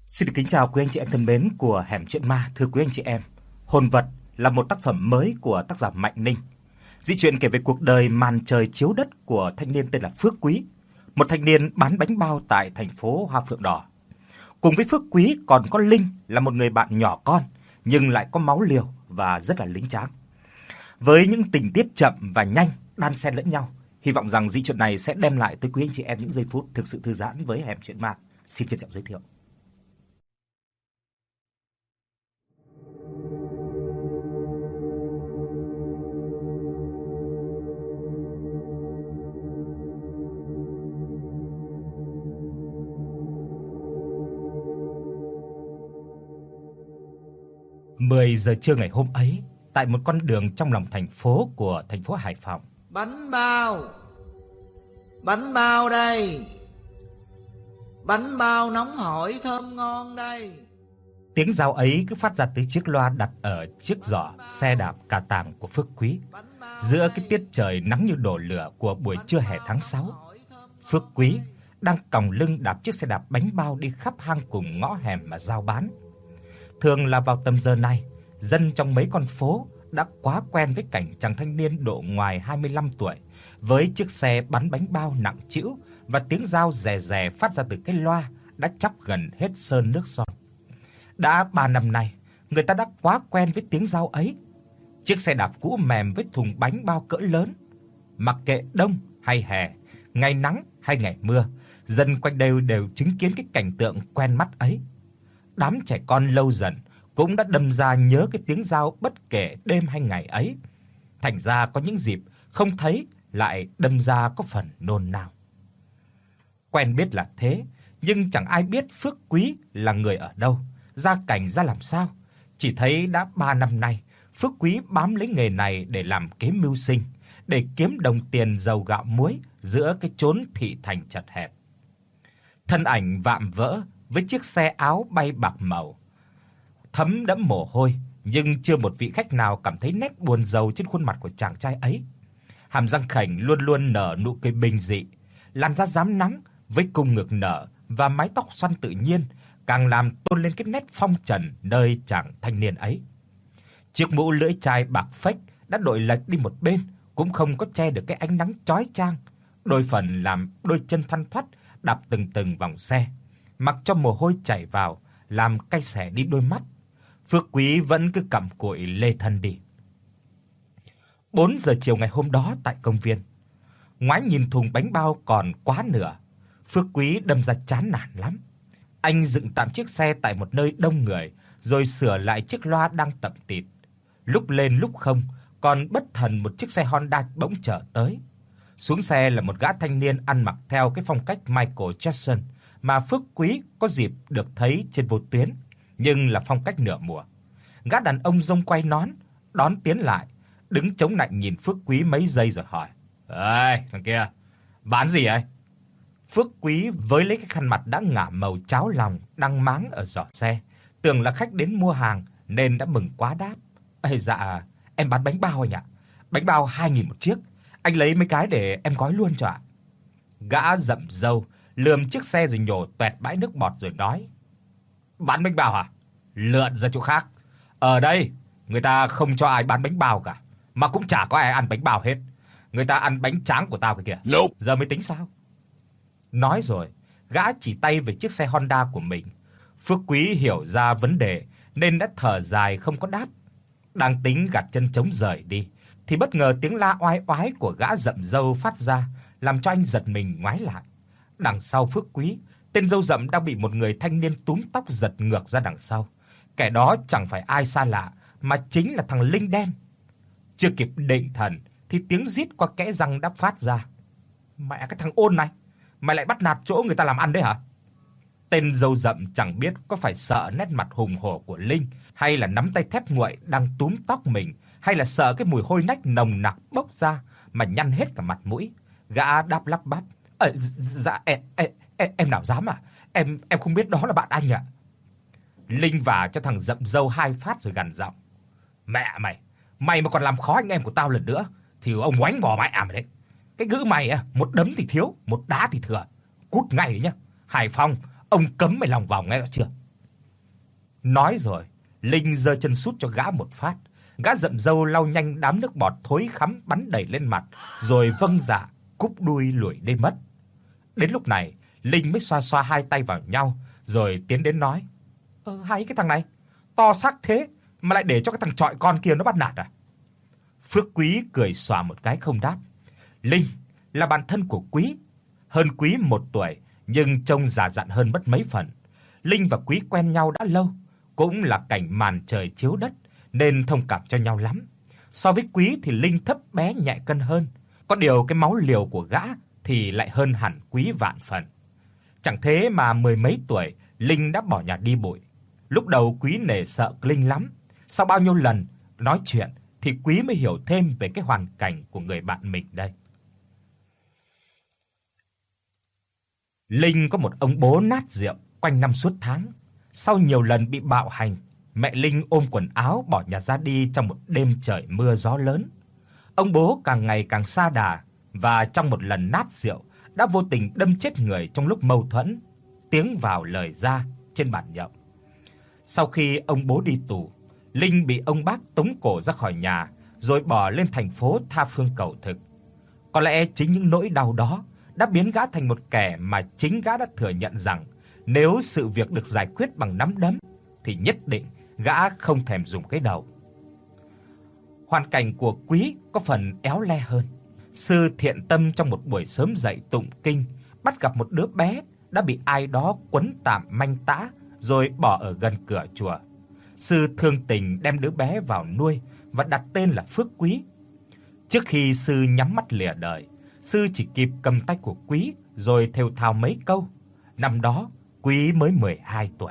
Xin được kính chào quý anh chị em thân mến của Hẻm Chuyện Ma. Thưa quý anh chị em, Hồn Vật là một tác phẩm mới của tác giả Mạnh Ninh. Dị truyện kể về cuộc đời màn trời chiếu đất của thanh niên tên là Phước Quý, một thanh niên bán bánh bao tại thành phố Hoa Phượng Đỏ. Cùng với Phước Quý còn có Linh, là một người bạn nhỏ con nhưng lại có máu liều và rất là lính tráng. Với những tình tiết chậm và nhanh đan xen lẫn nhau, hy vọng rằng dị truyện này sẽ đem lại tới quý anh chị em những giây phút thực sự thư giãn với Hẻm Chuyện Ma. Xin trân trọng giới thiệu. Mười giờ trưa ngày hôm ấy, tại một con đường trong lòng thành phố của thành phố Hải Phòng. Bánh bao đây. Bánh bao nóng hổi thơm ngon đây. Tiếng rao ấy cứ phát ra từ chiếc loa đặt ở chiếc giỏ xe đạp cà tàng của Phước Quý. Giữa cái tiết trời nắng như đổ lửa của buổi trưa hè tháng 6, Phước Quý đang còng lưng đạp chiếc xe đạp bánh bao đi khắp hang cùng ngõ hẻm mà rao bán. Thường là vào tầm giờ này, dân trong mấy con phố đã quá quen với cảnh chàng thanh niên độ ngoài 25 tuổi với chiếc xe bán bánh bao nặng trĩu và tiếng rao rè rè phát ra từ cái loa đã chóc gần hết sơn nước son. Đã 3 năm nay, người ta đã quá quen với tiếng rao ấy. Chiếc xe đạp cũ mềm với thùng bánh bao cỡ lớn, mặc kệ đông hay hè, ngày nắng hay ngày mưa, dân quanh đây đều chứng kiến cái cảnh tượng quen mắt ấy. Đám trẻ con lâu dần cũng đã đâm ra nhớ cái tiếng rao bất kể đêm hay ngày ấy. Thành ra có những dịp không thấy lại đâm ra có phần nôn nao. Quen biết là thế, nhưng chẳng ai biết Phước Quý là người ở đâu, gia cảnh ra làm sao. Chỉ thấy đã 3 năm nay, Phước Quý bám lấy nghề này để làm kế mưu sinh, để kiếm đồng tiền dầu gạo muối giữa cái chốn thị thành chật hẹp. Thân ảnh vạm vỡ với chiếc xe áo bay bạc màu, thấm đẫm mồ hôi, nhưng chưa một vị khách nào cảm thấy nét buồn rầu trên khuôn mặt của chàng trai ấy. Hàm răng khểnh luôn luôn nở nụ cười bình dị, làn da rám nắng với cung ngực nở và mái tóc xoăn tự nhiên càng làm tôn lên cái nét phong trần nơi chàng thanh niên ấy. Chiếc mũ lưỡi chai bạc phách đã đội lệch đi một bên cũng không có che được cái ánh nắng chói chang, đôi phần làm đôi chân thăn thoắt đạp từng từng vòng xe, mặc cho mồ hôi chảy vào làm cay xè đi đôi mắt. Phước Quý vẫn cứ cặm cụi lê thân đi. 4 giờ chiều ngày hôm đó tại công viên, ngoái nhìn thùng bánh bao còn quá nửa, Phước Quý đâm ra chán nản lắm. Anh dựng tạm chiếc xe tại một nơi đông người, rồi sửa lại chiếc loa đang tậm tịt. Lúc lên lúc không, còn bất thần một chiếc xe Honda bỗng chở tới. Xuống xe là một gã thanh niên ăn mặc theo cái phong cách Michael Jackson mà Phước Quý có dịp được thấy trên vô tuyến, nhưng là phong cách nửa mùa. Gã đàn ông rông quay nón, đón tiến lại, đứng chống lạnh nhìn Phước Quý mấy giây rồi hỏi: "Ê, thằng kia, bán gì vậy?" Phước Quý với lấy cái khăn mặt đã ngả màu cháo lòng đang máng ở giỏ xe, tưởng là khách đến mua hàng nên đã mừng quá đáp: "Ê dạ, em bán bánh bao anh ạ. Bánh bao 2.000 một chiếc, anh lấy mấy cái để em gói luôn cho ạ." Gã rậm râu lườm chiếc xe rồi nhổ toẹt bãi nước bọt rồi nói: "Bán bánh bao hả? Lượn ra chỗ khác. Ở đây người ta không cho ai bán bánh bao cả, mà cũng chả có ai ăn bánh bao hết. Người ta ăn bánh tráng của tao kìa. Giờ mới tính sao?" Nói rồi, gã chỉ tay về chiếc xe Honda của mình. Phước Quý hiểu ra vấn đề nên đã thở dài không có đáp. Đang tính gạt chân trống rời đi thì bất ngờ tiếng la oai oái của gã rậm râu phát ra, làm cho anh giật mình ngoái lại. Đằng sau Phước Quý, tên râu rậm đang bị một người thanh niên túm tóc giật ngược ra đằng sau. Kẻ đó chẳng phải ai xa lạ mà chính là thằng Linh đen. Chưa kịp định thần thì tiếng rít qua kẽ răng đã phát ra: "Mẹ cái thằng ôn này, mày lại bắt nạt chỗ người ta làm ăn đấy hả?" Tên râu rậm chẳng biết có phải sợ nét mặt hùng hổ của Linh, hay là nắm tay thép nguội đang túm tóc mình, hay là sợ cái mùi hôi nách nồng nặc bốc ra mà nhăn hết cả mặt mũi. Gã đáp lắp bắp: Dạ em nào dám à? Em không biết đó là bạn anh ạ." Linh vả cho thằng rậm râu 2 phát rồi gằn giọng: "Mẹ mày, mày mà còn làm khó anh em của tao lần nữa thì ông oánh bỏ mẹ mày đấy. Cái ngữ mày á, một đấm thì thiếu, một đá thì thừa. Cút ngay đấy nhá. Hải Phong, ông cấm mày lòng vòng nghe rõ chưa?" Nói rồi, Linh giơ chân sút cho gã một phát. Gã rậm râu lau nhanh đám nước bọt thối khắm bắn đầy lên mặt, rồi vâng dạ cúp đuôi lủi đi mất. Đến lúc này, Linh mới xoa xoa hai tay vào nhau, rồi tiến đến nói: hay cái thằng này, to xác thế mà lại để cho cái thằng chọi con kia nó bắt nạt à?" Phước Quý cười xòa một cái không đáp. Linh là bạn thân của Quý, hơn Quý 1 tuổi nhưng trông già dặn hơn mất mấy phần. Linh và Quý quen nhau đã lâu, cũng là cảnh màn trời chiếu đất nên thông cảm cho nhau lắm. So với Quý thì Linh thấp bé nhẹ cân hơn, có điều cái máu liều của gã thì lại hơn hẳn Quý vạn phần. Chẳng thế mà 10 mấy tuổi, Linh đã bỏ nhà đi bụi. Lúc đầu Quý nể sợ Linh lắm, sau bao nhiêu lần nói chuyện thì Quý mới hiểu thêm về cái hoàn cảnh của người bạn mình đây. Linh có một ông bố nát rượu quanh năm suốt tháng. Sau nhiều lần bị bạo hành, mẹ Linh ôm quần áo bỏ nhà ra đi trong một đêm trời mưa gió lớn. Ông bố càng ngày càng sa đà và trong một lần nát rượu đã vô tình đâm chết người trong lúc mâu thuẫn, tiếng vào lời ra trên bàn nhậu. Sau khi ông bố đi tù, Linh bị ông bác tống cổ ra khỏi nhà rồi bỏ lên thành phố tha phương cầu thực. Có lẽ chính những nỗi đau đó đã biến gã thành một kẻ mà chính gã đã thừa nhận rằng nếu sự việc được giải quyết bằng nắm đấm thì nhất định gã không thèm dùng cái đầu. Hoàn cảnh của Quý có phần éo le hơn. Sư thiện tâm trong một buổi sớm dậy tụng kinh, bắt gặp một đứa bé đã bị ai đó quấn tạm manh tã rồi bỏ ở gần cửa chùa. Sư thương tình đem đứa bé vào nuôi và đặt tên là Phước Quý. Trước khi sư nhắm mắt lìa đời, sư chỉ kịp cầm tay của Quý rồi thều thào mấy câu. Năm đó, Quý mới 12 tuổi.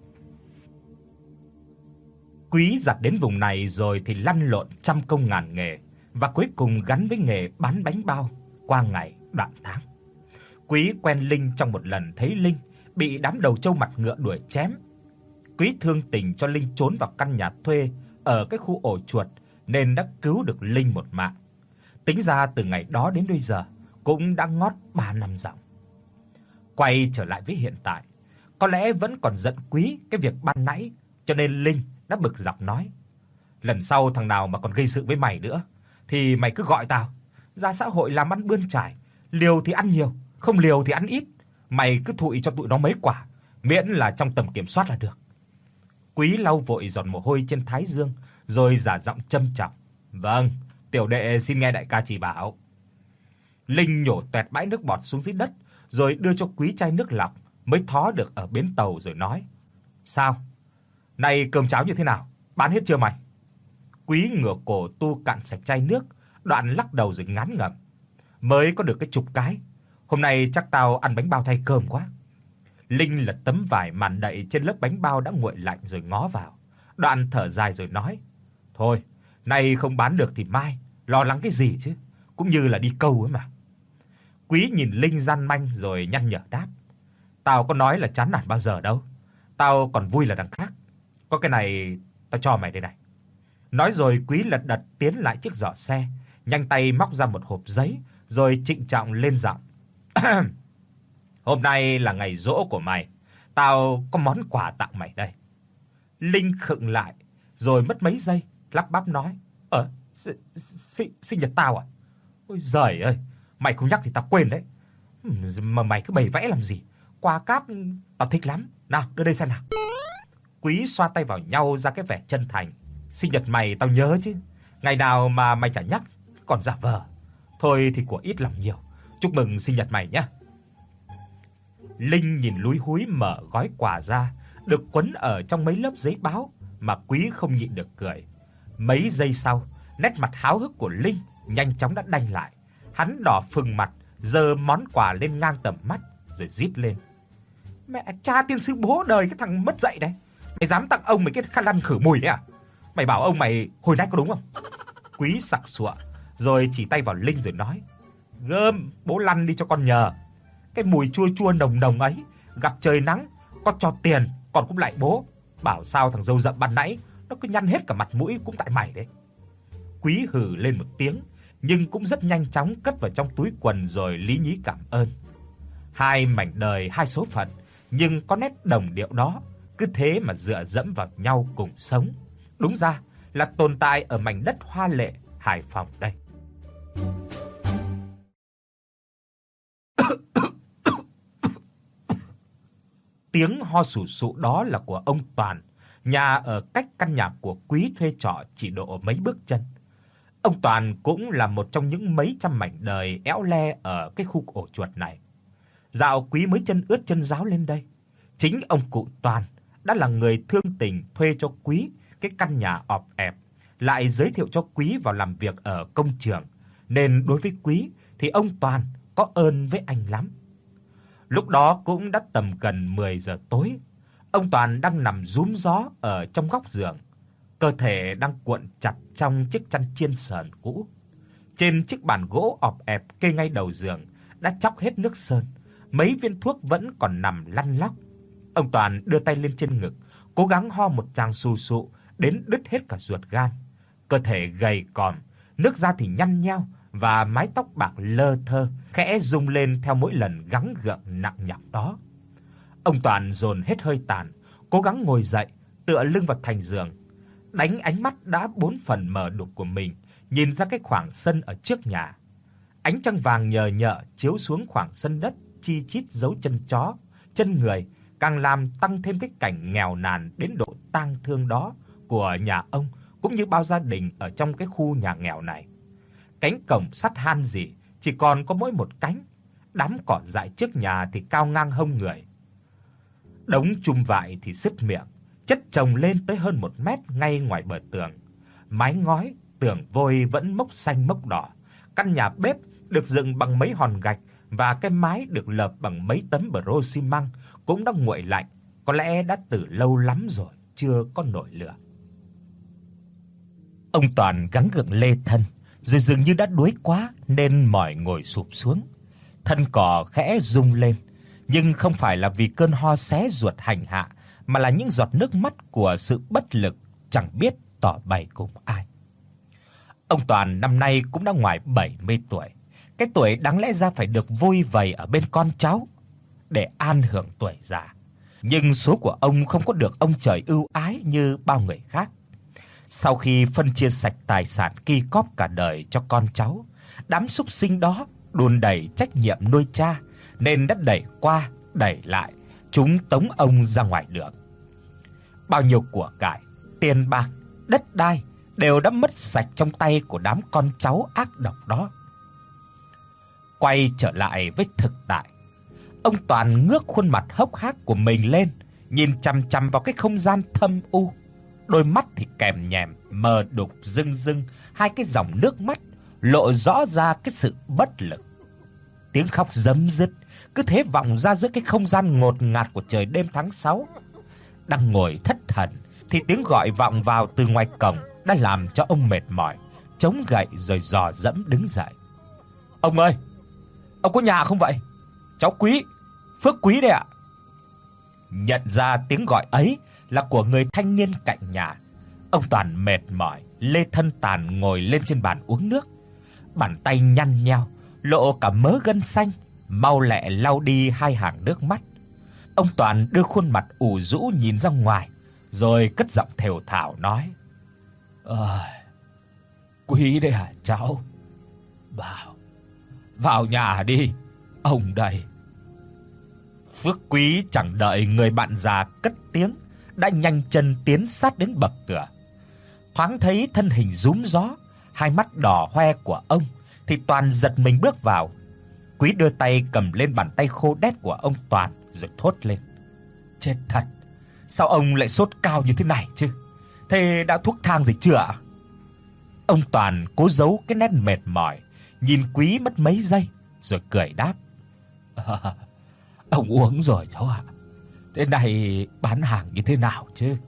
Quý giặt đến vùng này rồi thì lăn lộn trăm công ngàn nghề và cuối cùng gắn với nghề bán bánh bao qua ngày đoạn tháng. Quý quen Linh trong một lần thấy Linh bị đám đầu trâu mặt ngựa đuổi chém. Quý thương tình cho Linh trốn vào căn nhà thuê ở cái khu ổ chuột nên đã cứu được Linh một mạng. Tính ra từ ngày đó đến bây giờ cũng đã ngót 3 năm dòng. Quay trở lại với hiện tại, có lẽ vẫn còn giận Quý cái việc ban nãy, cho nên Linh đã bực dọc nói: "Lần sau thằng nào mà còn gây sự với mày nữa thì mày cứ gọi tao. Ra xã hội làm ăn bươn trải, liều thì ăn nhiều, không liều thì ăn ít. Mày cứ thụi cho tụi nó mấy quả, miễn là trong tầm kiểm soát là được." Quý lau vội giọt mồ hôi trên thái dương rồi giả giọng trâm trọng: "Vâng, tiểu đệ xin nghe đại ca chỉ bảo." Linh nhổ toẹt bãi nước bọt xuống dưới đất rồi đưa cho Quý chai nước lọc mới thó được ở bến tàu rồi nói: "Sao? Này cơm cháo như thế nào? Bán hết chưa mày?" Quý ngửa cổ tu cạn sạch chai nước, đoạn lắc đầu rồi ngán ngẩm: "Mới có được cái chục cái. Hôm nay chắc tao ăn bánh bao thay cơm quá." Linh lật tấm vải màn đậy trên lớp bánh bao đã nguội lạnh rồi ngó vào, đoạn thở dài rồi nói: "Thôi, nay không bán được thì mai, lo lắng cái gì chứ, cũng như là đi câu ấy mà." Quý nhìn Linh gian manh rồi nhăn nhở đáp: "Tao có nói là chán nản bao giờ đâu, tao còn vui là đằng khác. Có cái này tao cho mày đây này." Nói rồi Quý lật đật tiến lại chiếc giỏ xe, nhanh tay móc ra một hộp giấy rồi trịnh trọng lên giọng: "Hôm nay là ngày giỗ của mày, tao có món quà tặng mày đây." Linh khựng lại rồi mất mấy giây, lắp bắp nói: Sinh nhật tao à? Ôi giời ơi, mày không nhắc thì tao quên đấy. Mà mày cứ bày vẽ làm gì? Quà cáp tao thích lắm. Nào, đưa đây xem nào." Quý xoa tay vào nhau ra cái vẻ chân thành: "Sinh nhật mày tao nhớ chứ, ngày nào mà mày chả nhắc, còn giả vờ. Thôi thì của ít lòng nhiều, chúc mừng sinh nhật mày nhé." Linh nhìn lúi húi mở gói quà ra, được quấn ở trong mấy lớp giấy báo mà Quý không nhịn được cười. Mấy giây sau, nét mặt háo hức của Linh nhanh chóng đã đanh lại. Hắn đỏ phừng mặt, giơ món quà lên ngang tầm mắt rồi rít lên: "Mẹ cha tiên sư bố đời cái thằng mất dạy đấy. Mày dám tặng ông mấy cái khăn lăn khử mùi đấy à? Mày bảo ông mày hồi nãy có đúng không?" Quý sặc sụa rồi chỉ tay vào Linh rồi nói: "Gơm, bố lăn đi cho con nhờ. Cái mùi chua chua nồng nồng ấy, gặp trời nắng, con cho tiền còn cũng lại bố. Bảo sao thằng dâu rậm ban nãy nó cứ nhăn hết cả mặt mũi cũng tại mày đấy." Quý hừ lên một tiếng, nhưng cũng rất nhanh chóng cất vào trong túi quần rồi lý nhí cảm ơn. Hai mảnh đời hai số phận, nhưng có nét đồng điệu đó cứ thế mà dựa dẫm vào nhau cùng sống. Đúng ra là tồn tại ở mảnh đất hoa lệ Hải Phòng đây. Tiếng ho sù sụ đó là của ông Toàn, nhà ở cách căn nhà của Quý thuê trọ chỉ độ mấy bước chân. Ông Toàn cũng là một trong những mấy trăm mảnh đời éo le ở cái khu ổ chuột này. Dạo Quý mới chân ướt chân ráo lên đây, chính ông cụ Toàn đã là người thương tình thuê cho Quý cái căn nhà ọp ẹp, lại giới thiệu cho Quý vào làm việc ở công trường, nên đối với Quý thì ông Toàn có ơn với anh lắm. Lúc đó cũng đã tầm gần 10 giờ tối. Ông Toàn đang nằm rúm gió ở trong góc giường, cơ thể đang cuộn chặt trong chiếc chăn chiên sờn cũ. Trên chiếc bàn gỗ ọp ẹp kê ngay đầu giường đã tróc hết nước sơn, mấy viên thuốc vẫn còn nằm lăn lóc. Ông Toàn đưa tay lên trên ngực, cố gắng ho một tràng sù sụ đến đứt hết cả ruột gan. Cơ thể gầy còm, nước da thì nhăn nheo và mái tóc bạc lơ thơ khẽ rung lên theo mỗi lần gắng gượng nặng nhọc đó. Ông Toàn dồn hết hơi tàn, cố gắng ngồi dậy, tựa lưng vào thành giường, đánh ánh mắt đã 4 phần mờ đục của mình nhìn ra cái khoảng sân ở trước nhà. Ánh trăng vàng nhờ nhợ chiếu xuống khoảng sân đất chi chít dấu chân chó, chân người, càng làm tăng thêm cái cảnh nghèo nàn đến độ tang thương đó của nhà ông cũng như bao gia đình ở trong cái khu nhà nghèo này. Cánh cổng sắt han gì chỉ còn có mỗi một cánh, đám cỏ dại trước nhà thì cao ngang hông người. Đống chum vại thì sứt miệng, chất chồng lên tới hơn 1 mét ngay ngoài bờ tường. Mái ngói, tường vôi vẫn mốc xanh mốc đỏ. Căn nhà bếp được dựng bằng mấy hòn gạch và cái mái được lợp bằng mấy tấm bro xi măng cũng đã nguội lạnh, có lẽ đã từ lâu lắm rồi chưa có nổi lửa. Ông Toàn gắng gượng lê thân, rồi dường như đã đuối quá nên mỏi ngồi sụp xuống. Thân cỏ khẽ rung lên, nhưng không phải là vì cơn ho xé ruột hành hạ, mà là những giọt nước mắt của sự bất lực chẳng biết tỏ bày cùng ai. Ông Toàn năm nay cũng đã ngoài 70 tuổi, cái tuổi đáng lẽ ra phải được vui vầy ở bên con cháu để an hưởng tuổi già. Nhưng số của ông không có được ông trời ưu ái như bao người khác. Sau khi phân chia sạch tài sản ki cóp cả đời cho con cháu, đám súc sinh đó đùn đẩy trách nhiệm nuôi cha nên đã đẩy qua đẩy lại, chúng tống ông ra ngoài đường. Bao nhiêu của cải, tiền bạc, đất đai đều đã mất sạch trong tay của đám con cháu ác độc đó. Quay trở lại với thực tại, ông Toàn ngước khuôn mặt hốc hác của mình lên, nhìn chằm chằm vào cái không gian thâm u. Đôi mắt thì kèm nhèm, mờ đục rưng rưng hai cái dòng nước mắt, lộ rõ ra cái sự bất lực. Tiếng khóc rấm rứt cứ thế vọng ra giữa cái không gian ngột ngạt của trời đêm tháng 6. Đang ngồi thất thần thì tiếng gọi vọng vào từ ngoài cổng đã làm cho ông mệt mỏi, chống gậy rồi dò dẫm đứng dậy. "Ông ơi, ông có nhà không vậy? Cháu Quý, Phước Quý đây ạ." Nhận ra tiếng gọi ấy là của người thanh niên cạnh nhà, ông Toàn mệt mỏi lê thân tàn ngồi lên trên bàn uống nước. Bàn tay nhăn nheo, lộ cả mớ gân xanh, mau lẹ lau đi hai hàng nước mắt. Ông Toàn đưa khuôn mặt ủ rũ nhìn ra ngoài, rồi cất giọng thều thào nói: Quý đây hả cháu? Vào nhà đi, ông đây." Phước Quý chẳng đợi người bạn già cất tiếng, đã nhanh chân tiến sát đến bậc cửa. Thoáng thấy thân hình rúm gió, hai mắt đỏ hoe của ông thì Toàn giật mình bước vào. Quý đưa tay cầm lên bàn tay khô đét của ông Toàn rồi thốt lên: "Chết thật, sao ông lại sốt cao như thế này chứ? Thế đã thuốc thang gì chưa ạ?" Ông Toàn cố giấu cái nét mệt mỏi, nhìn Quý mất mấy giây rồi cười đáp: "Ông uống rồi cháu ạ. Thế này bán hàng như thế nào chứ?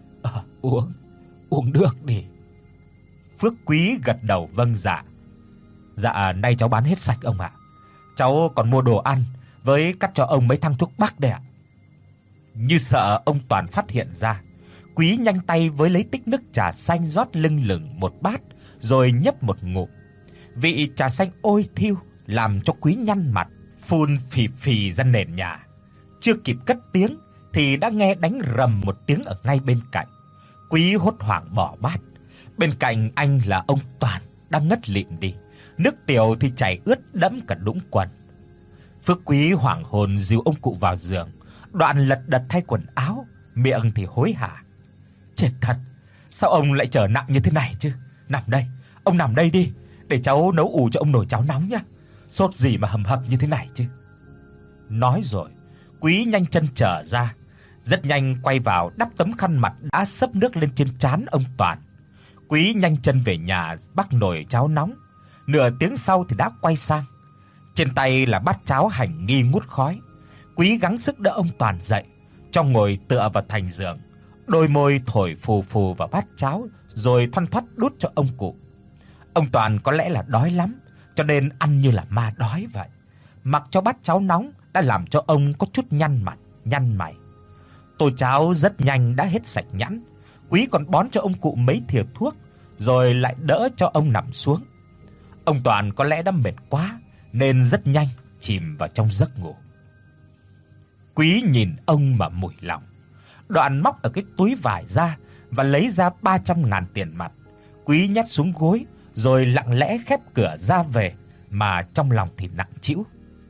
Uống nước đi." Phước Quý gật đầu vâng dạ. "Dạ nay cháu bán hết sạch ông ạ. Cháu còn mua đồ ăn với cắt cho ông mấy thang thuốc bắc đây ạ." Như sợ ông Toàn phát hiện ra, Quý nhanh tay với lấy tích nước trà xanh rót lưng lửng một bát rồi nhấp một ngụm. Vị trà xanh ôi thiêu làm cho Quý nhăn mặt, phun phì phì ra nền nhà. Chưa kịp cất tiếng thì đã nghe đánh rầm một tiếng ở ngay bên cạnh. Quý hốt hoảng bỏ bát. Bên cạnh anh là ông Toàn đang ngất lịm đi, nước tiểu thì chảy ướt đẫm cả đũng quần. Phước Quý hoảng hồn dìu ông cụ vào giường, Đoạn lật đật thay quần áo, miệng thì hối hả. Chết thật, sao ông lại trở nặng như thế này chứ? Nằm đây, ông nằm đây đi, để cháu nấu ủ cho ông nồi cháo nóng nhá. Sốt gì mà hầm hập như thế này chứ? Nói rồi, Quý nhanh chân trở ra, rất nhanh quay vào đắp tấm khăn mặt đã xấp nước lên trên trán ông Toàn. Quý nhanh chân về nhà bắc nồi cháo nóng. Nửa tiếng sau thì đã quay sang. Trên tay là bát cháo hành nghi ngút khói. Quý gắng sức đỡ ông Toàn dậy, cho ngồi tựa vào thành giường, đôi môi thổi phù phù vào bát cháo rồi thoăn thoắt đút cho ông cụ. Ông Toàn có lẽ là đói lắm, cho nên ăn như là ma đói vậy. Mặc cho bát cháo nóng đã làm cho ông có chút nhăn mặt, nhăn mày. Tô cháo rất nhanh đã hết sạch nhẵn. Quý còn bón cho ông cụ mấy thìa thuốc, rồi lại đỡ cho ông nằm xuống. Ông Toàn có lẽ đã mệt quá nên rất nhanh chìm vào trong giấc ngủ. Quý nhìn ông mà mủi lòng. Đoạn móc ở cái túi vải ra và lấy ra 300.000 tiền mặt. Quý nhét xuống gối rồi lặng lẽ khép cửa ra về, mà trong lòng thì nặng trĩu.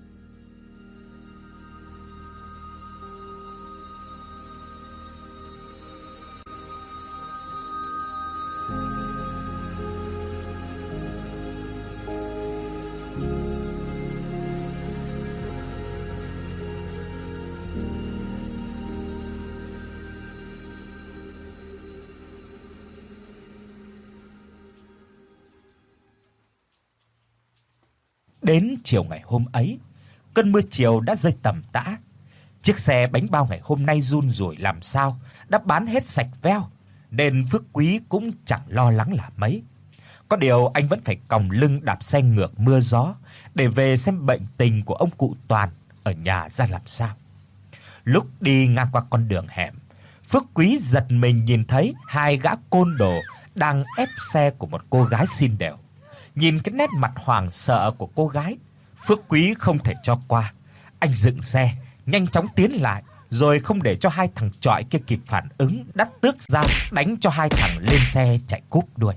Đến chiều ngày hôm ấy, cơn mưa chiều đã rơi tầm tã. Chiếc xe bánh bao ngày hôm nay run rủi làm sao đã bán hết sạch veo, nên Phước Quý cũng chẳng lo lắng là mấy. Có điều anh vẫn phải còng lưng đạp xe ngược mưa gió để về xem bệnh tình của ông cụ Toàn ở nhà ra làm sao. Lúc đi ngang qua con đường hẻm, Phước Quý giật mình nhìn thấy hai gã côn đồ đang ép xe của một cô gái xinh đẹp. Nhìn cái nét mặt hoảng sợ của cô gái, Phước Quý không thể cho qua. Anh dựng xe, nhanh chóng tiến lại, rồi không để cho hai thằng chọi kia kịp phản ứng, đã tước dao đánh cho hai thằng lên xe chạy cúp đuôi.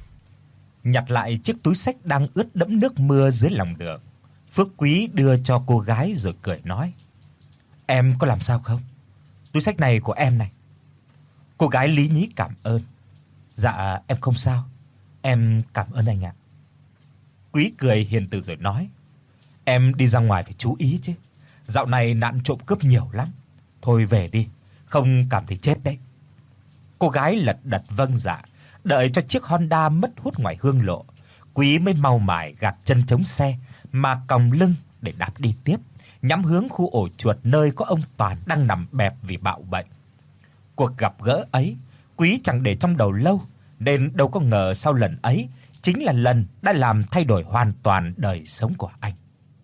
Nhặt lại chiếc túi xách đang ướt đẫm nước mưa dưới lòng đường, Phước Quý đưa cho cô gái rồi cười nói: "Em có làm sao không? Túi xách này của em này." Cô gái lý nhí cảm ơn: "Dạ em không sao, em cảm ơn anh ạ." Quý cười hiền từ rồi nói: "Em đi ra ngoài phải chú ý chứ. Dạo này nạn trộm cướp nhiều lắm. Thôi về đi, không cảm thấy chết đấy." Cô gái lật đật vâng dạ, đợi cho chiếc Honda mất hút ngoài hương lộ, Quý mới mau mải gạt chân chống xe mà còng lưng để đạp đi tiếp, nhắm hướng khu ổ chuột nơi có ông Toàn đang nằm bẹp vì bạo bệnh. Cuộc gặp gỡ ấy, Quý chẳng để trong đầu lâu, nên đâu có ngờ sau lần ấy chính là lần đã làm thay đổi hoàn toàn đời sống của anh.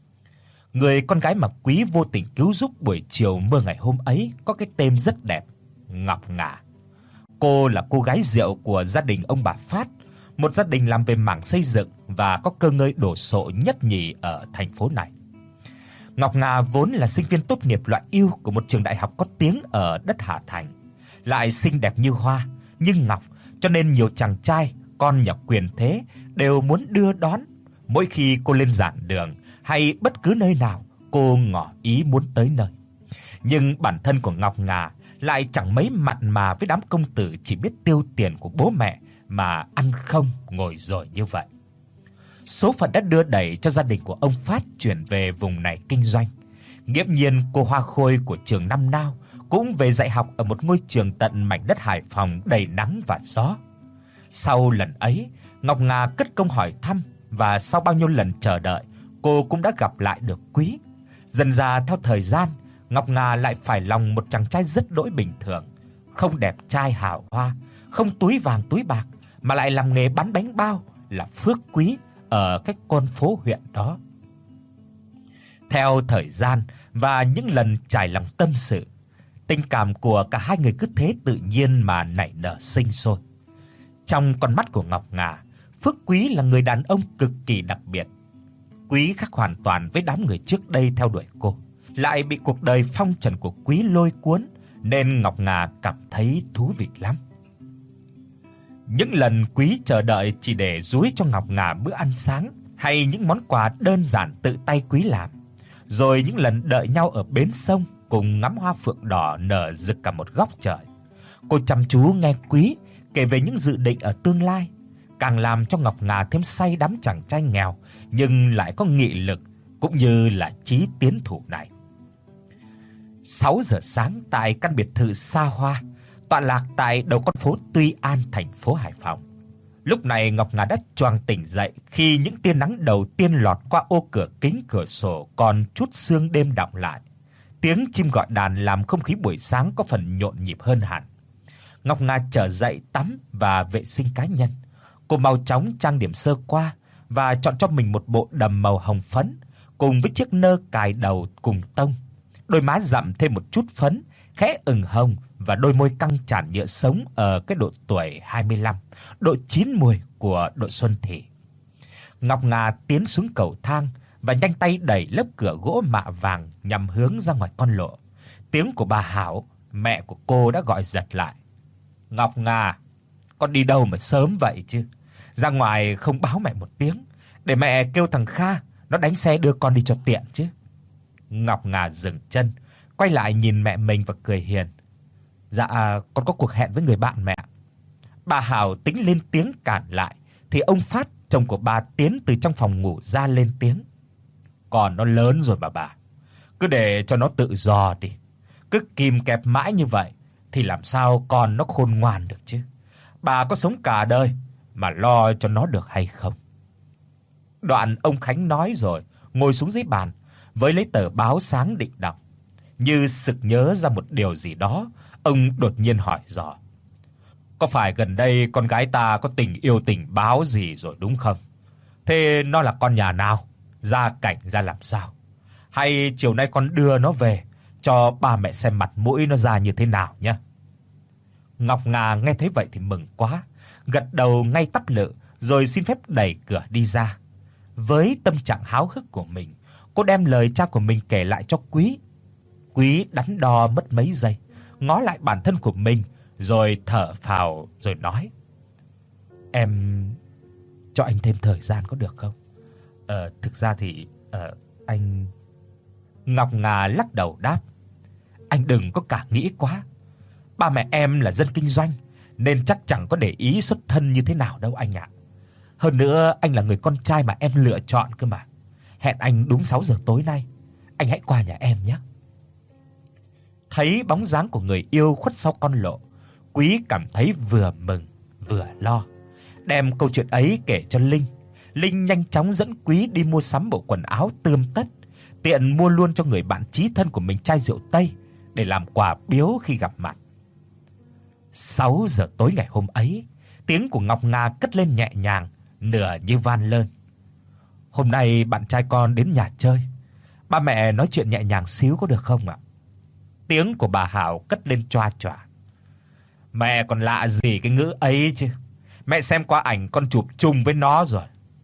Người con gái mà Quý vô tình cứu giúp buổi chiều mưa ngày hôm ấy có cái tên rất đẹp, Ngọc Ngà. Cô là cô gái rượu của gia đình ông bà Phát, một gia đình làm về mảng xây dựng và có cơ ngơi đồ sộ nhất nhì ở thành phố này. Ngọc Ngà vốn là sinh viên tốt nghiệp loại ưu của một trường đại học có tiếng ở đất Hà Thành, lại xinh đẹp như hoa, như ngọc, cho nên nhiều chàng trai con nhà quyền thế đều muốn đưa đón. Mỗi khi cô lên giảng đường hay bất cứ nơi nào, cô ngỏ ý muốn tới nơi. Nhưng bản thân của Ngọc Ngà lại chẳng mấy mặn mà với đám công tử chỉ biết tiêu tiền của bố mẹ mà ăn không ngồi rồi như vậy. Số phận đã đưa đẩy cho gia đình của ông Phát chuyển về vùng này kinh doanh. Nghiễm nhiên cô hoa khôi của trường Năm Nao cũng về dạy học ở một ngôi trường tận mảnh đất Hải Phòng đầy nắng và gió. Sau lần ấy, Ngọc Ngà cất công hỏi thăm, và sau bao nhiêu lần chờ đợi, cô cũng đã gặp lại được Quý. Dần dà theo thời gian, Ngọc Ngà lại phải lòng một chàng trai rất đỗi bình thường, không đẹp trai hào hoa, không túi vàng túi bạc, mà lại làm nghề bán bánh bao, là Phước Quý ở cái con phố huyện đó. Theo thời gian và những lần trải lòng tâm sự, tình cảm của cả hai người cứ thế tự nhiên mà nảy nở sinh sôi. Trong con mắt của Ngọc Ngà, Phước Quý là người đàn ông cực kỳ đặc biệt. Quý khác hoàn toàn với đám người trước đây theo đuổi cô, lại bị cuộc đời phong trần của Quý lôi cuốn, nên Ngọc Ngà cảm thấy thú vị lắm. Những lần Quý chờ đợi chỉ để dúi cho Ngọc Ngà bữa ăn sáng hay những món quà đơn giản tự tay Quý làm, rồi những lần đợi nhau ở bến sông cùng ngắm hoa phượng đỏ nở rực cả một góc trời. Cô chăm chú nghe Quý kể về những dự định ở tương lai, càng làm cho Ngọc Ngà thêm say đắm chàng trai nghèo nhưng lại có nghị lực cũng như là chí tiến thủ này. 6 giờ sáng tại căn biệt thự xa hoa tọa lạc tại đầu con phố Tuy An, thành phố Hải Phòng. Lúc này Ngọc Ngà đã choàng tỉnh dậy khi những tia nắng đầu tiên lọt qua ô cửa kính cửa sổ còn chút sương đêm đọng lại. Tiếng chim gọi đàn làm không khí buổi sáng có phần nhộn nhịp hơn hẳn. Ngọc Ngà trở dậy tắm và vệ sinh cá nhân. Cô mau chóng trang điểm sơ qua và chọn cho mình một bộ đầm màu hồng phấn cùng với chiếc nơ cài đầu cùng tông. Đôi má rậm thêm một chút phấn, khẽ ửng hồng và đôi môi căng tràn nhựa sống ở cái độ tuổi 25, độ chín mùi của độ xuân thì. Ngọc Ngà tiến xuống cầu thang và nhanh tay đẩy lớp cửa gỗ mạ vàng nhằm hướng ra ngoài con lộ. Tiếng của bà Hảo, mẹ của cô đã gọi giật lại. "Ngọc Ngà, con đi đâu mà sớm vậy chứ? Ra ngoài không báo mẹ một tiếng, để mẹ kêu thằng Kha nó đánh xe đưa con đi cho tiện chứ." Ngọc Ngà dừng chân, quay lại nhìn mẹ mình và cười hiền. "Dạ, con có cuộc hẹn với người bạn mẹ." Bà Hảo tính lên tiếng cản lại thì ông Phát, chồng của bà, tiến từ trong phòng ngủ ra lên tiếng. "Con nó lớn rồi bà, cứ để cho nó tự do đi. Cứ kìm kẹp mãi như vậy thì làm sao con nó khôn ngoan được chứ? Bà có sống cả đời mà lo cho nó được hay không?" Đoạn ông Khánh nói rồi ngồi xuống dưới bàn với lấy tờ báo sáng định đọc. Như sực nhớ ra một điều gì đó, ông đột nhiên hỏi dò: "Có phải gần đây con gái ta có tình yêu tình báo gì rồi đúng không? Thế nó là con nhà nào? Gia cảnh ra làm sao? Hay chiều nay con đưa nó về cho ba mẹ xem mặt mũi nó ra như thế nào nhé?" Ngọc Ngà nghe thấy vậy thì mừng quá, gật đầu ngay tắp lự rồi xin phép đẩy cửa đi ra. Với tâm trạng háo hức của mình, cô đem lời cha của mình kể lại cho Quý. Quý đắn đo mất mấy giây, ngó lại bản thân của mình rồi thở phào rồi nói: "Em cho anh thêm thời gian có được không? Thực ra thì anh..." Ngọc Ngà lắc đầu đáp: "Anh đừng có cả nghĩ quá. Ba mẹ em là dân kinh doanh nên chắc chẳng có để ý xuất thân như thế nào đâu anh ạ. Hơn nữa anh là người con trai mà em lựa chọn cơ mà. Hẹn anh đúng 6 giờ tối nay. Anh hãy qua nhà em nhé." Thấy bóng dáng của người yêu khuất sau con lộ, Quý cảm thấy vừa mừng vừa lo. Đem câu chuyện ấy kể cho Linh. Linh nhanh chóng dẫn Quý đi mua sắm bộ quần áo tươm tất, tiện mua luôn cho người bạn chí thân của mình chai rượu Tây để làm quà biếu khi gặp mặt. 6 giờ tối ngày hôm ấy, tiếng của Ngọc Ngà cất lên nhẹ nhàng, nửa như van lơn. "Hôm nay bạn trai con đến nhà chơi. Ba mẹ nói chuyện nhẹ nhàng xíu có được không ạ?" Tiếng của bà Hảo cất lên choa choa. "Mẹ còn lạ gì cái ngữ ấy chứ. Mẹ xem qua ảnh con chụp chung với nó rồi.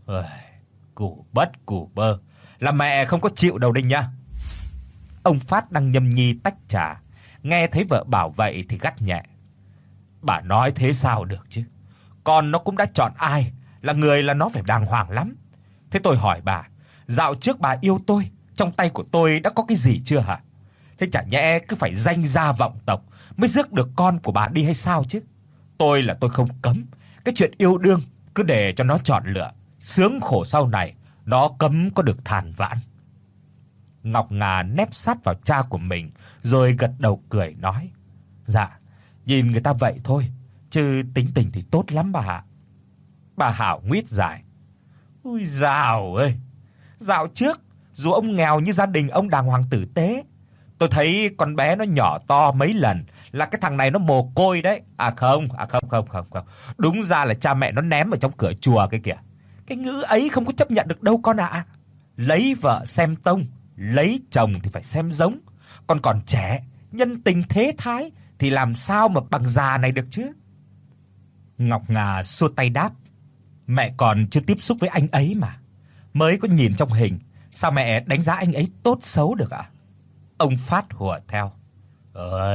Củ bất củ bơ, là mẹ không có chịu đâu đây nhá." Ông Phát đang nhâm nhi tách trà, nghe thấy vợ bảo vậy thì gắt nhẹ: "Bà nói thế sao được chứ? Con nó cũng đã chọn ai, là người là nó phải đàng hoàng lắm. Thế tôi hỏi bà, dạo trước bà yêu tôi, trong tay của tôi đã có cái gì chưa hả? Thế chả nhẽ cứ phải danh gia vọng tộc mới rước được con của bà đi hay sao chứ? Tôi là tôi không cấm, cái chuyện yêu đương cứ để cho nó chọn lựa, sướng khổ sau này nó cấm có được than vãn." Ngọc Ngà nép sát vào cha của mình rồi gật đầu cười nói: "Dạ, nhìn người ta vậy thôi, chứ tính tình thì tốt lắm bà ạ." Bà Hảo nguyết dài: "Ôi dào ơi, dạo trước dù ông nghèo như gia đình ông đàng hoàng tử tế, tôi thấy con bé nó nhỏ to mấy lần là cái thằng này nó mồ côi đấy. Không. Đúng ra là cha mẹ nó ném ở trong cửa chùa cái kìa. Cái ngữ ấy không có chấp nhận được đâu con ạ. Lấy vợ xem tông, lấy chồng thì phải xem giống. Còn trẻ, nhân tình thế thái thì làm sao mà bằng già này được chứ?" Ngọc Ngà xua tay đáp: "Mẹ còn chưa tiếp xúc với anh ấy mà, mới có nhìn trong hình, sao mẹ đánh giá anh ấy tốt xấu được ạ?" Ông Phát hùa theo: "Ơi,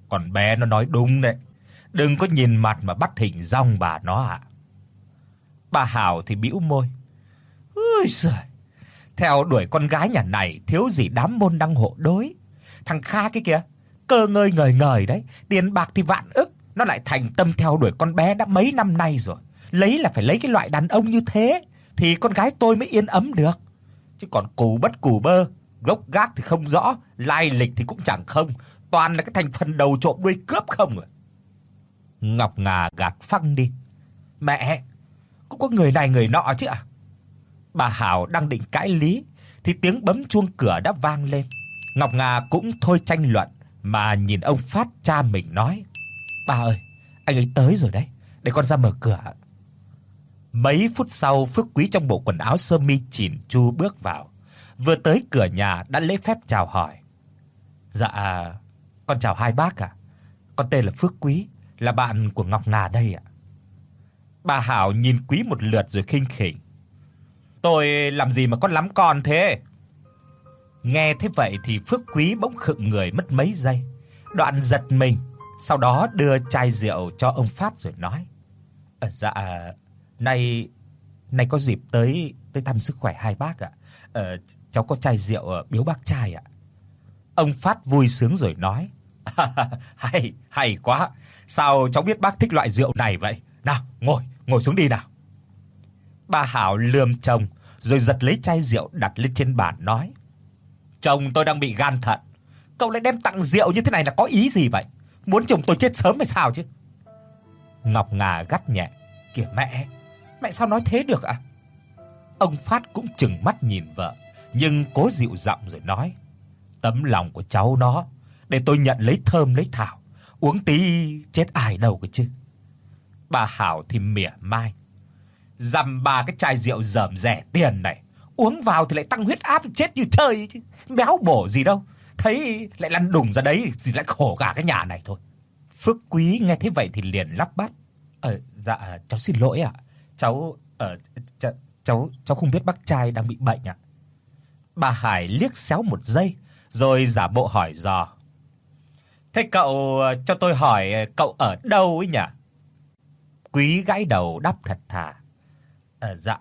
Con bé nó nói đúng đấy. Đừng có nhìn mặt mà bắt hình dong bà nó ạ. Bà Hảo thì bĩu môi. Ôi giời, theo đuổi con gái nhà này thiếu gì đám môn đăng hộ đối. Thằng Kha cái kìa, cơ ngơi ngời ngời đấy, tiền bạc thì vạn ức, nó lại thành tâm theo đuổi con bé đã mấy năm nay rồi. Lấy là phải lấy cái loại đàn ông như thế thì con gái tôi mới yên ấm được. Chứ còn cù bất cù bơ, gốc gác thì không rõ, lai lịch thì cũng chẳng không, toàn là cái thành phần đầu trộm đuôi cướp không à. Ngọc Ngà gạt phăng đi. Mẹ, cũng có người này người nọ chứ à. Bà Hảo đang định cãi lý thì tiếng bấm chuông cửa đã vang lên. Ngọc Ngà cũng thôi tranh luận mà nhìn ông Phát cha mình nói: "Bà ơi, anh ấy tới rồi đấy, để con ra mở cửa." Mấy phút sau, Phước Quý trong bộ quần áo sơ mi chỉn chu bước vào. Vừa tới cửa nhà đã lễ phép chào hỏi. "Dạ, con chào hai bác ạ. Con tên là Phước Quý, là bạn của Ngọc Ngà đây ạ." Bà Hảo nhìn Quý một lượt rồi khinh khỉnh: "Tôi làm gì mà con lắm con thế?" Nghe thế vậy thì Phước Quý bỗng khựng người mất mấy giây, đoạn giật mình, sau đó đưa chai rượu cho ông Phát rồi nói: "Dạ, nay có dịp tới thăm sức khỏe hai bác ạ. Cháu có chai rượu biếu bác trai ạ." Ông Phát vui sướng rồi nói: Hay quá. Sao cháu biết bác thích loại rượu này vậy? Nào, ngồi xuống đi nào." Bà Hảo lườm chồng rồi giật lấy chai rượu đặt lên trên bàn nói: "Chồng tôi đang bị gan thận, cậu lại đem tặng rượu như thế này là có ý gì vậy? Muốn chồng tôi chết sớm hay sao chứ?" Ngọc Ngà gắt nhẹ: "Kìa mẹ sao nói thế được ạ?" Ông Phát cũng trừng mắt nhìn vợ, nhưng cố dịu giọng rồi nói: "Tấm lòng của cháu nó, để tôi nhận lấy thơm lấy thảo, uống tí chết ai đâu cơ chứ." Bà Hảo thì mỉa mai: "Dăm ba cái chai rượu rởm rẻ tiền này, uống vào thì lại tăng huyết áp chết như chơi chứ, béo bổ gì đâu, thấy lại lăn đùng ra đấy thì lại khổ cả cái nhà này thôi." Phước Quý nghe thế vậy thì liền lắp bắp: Dạ cháu xin lỗi ạ. Cháu không biết bác trai đang bị bệnh ạ." Bà Hải liếc xéo một giây rồi giả bộ hỏi dò: "Thế cậu cho tôi hỏi cậu ở đâu ấy nhỉ?" Quý gãi đầu đáp thật thà: Dạ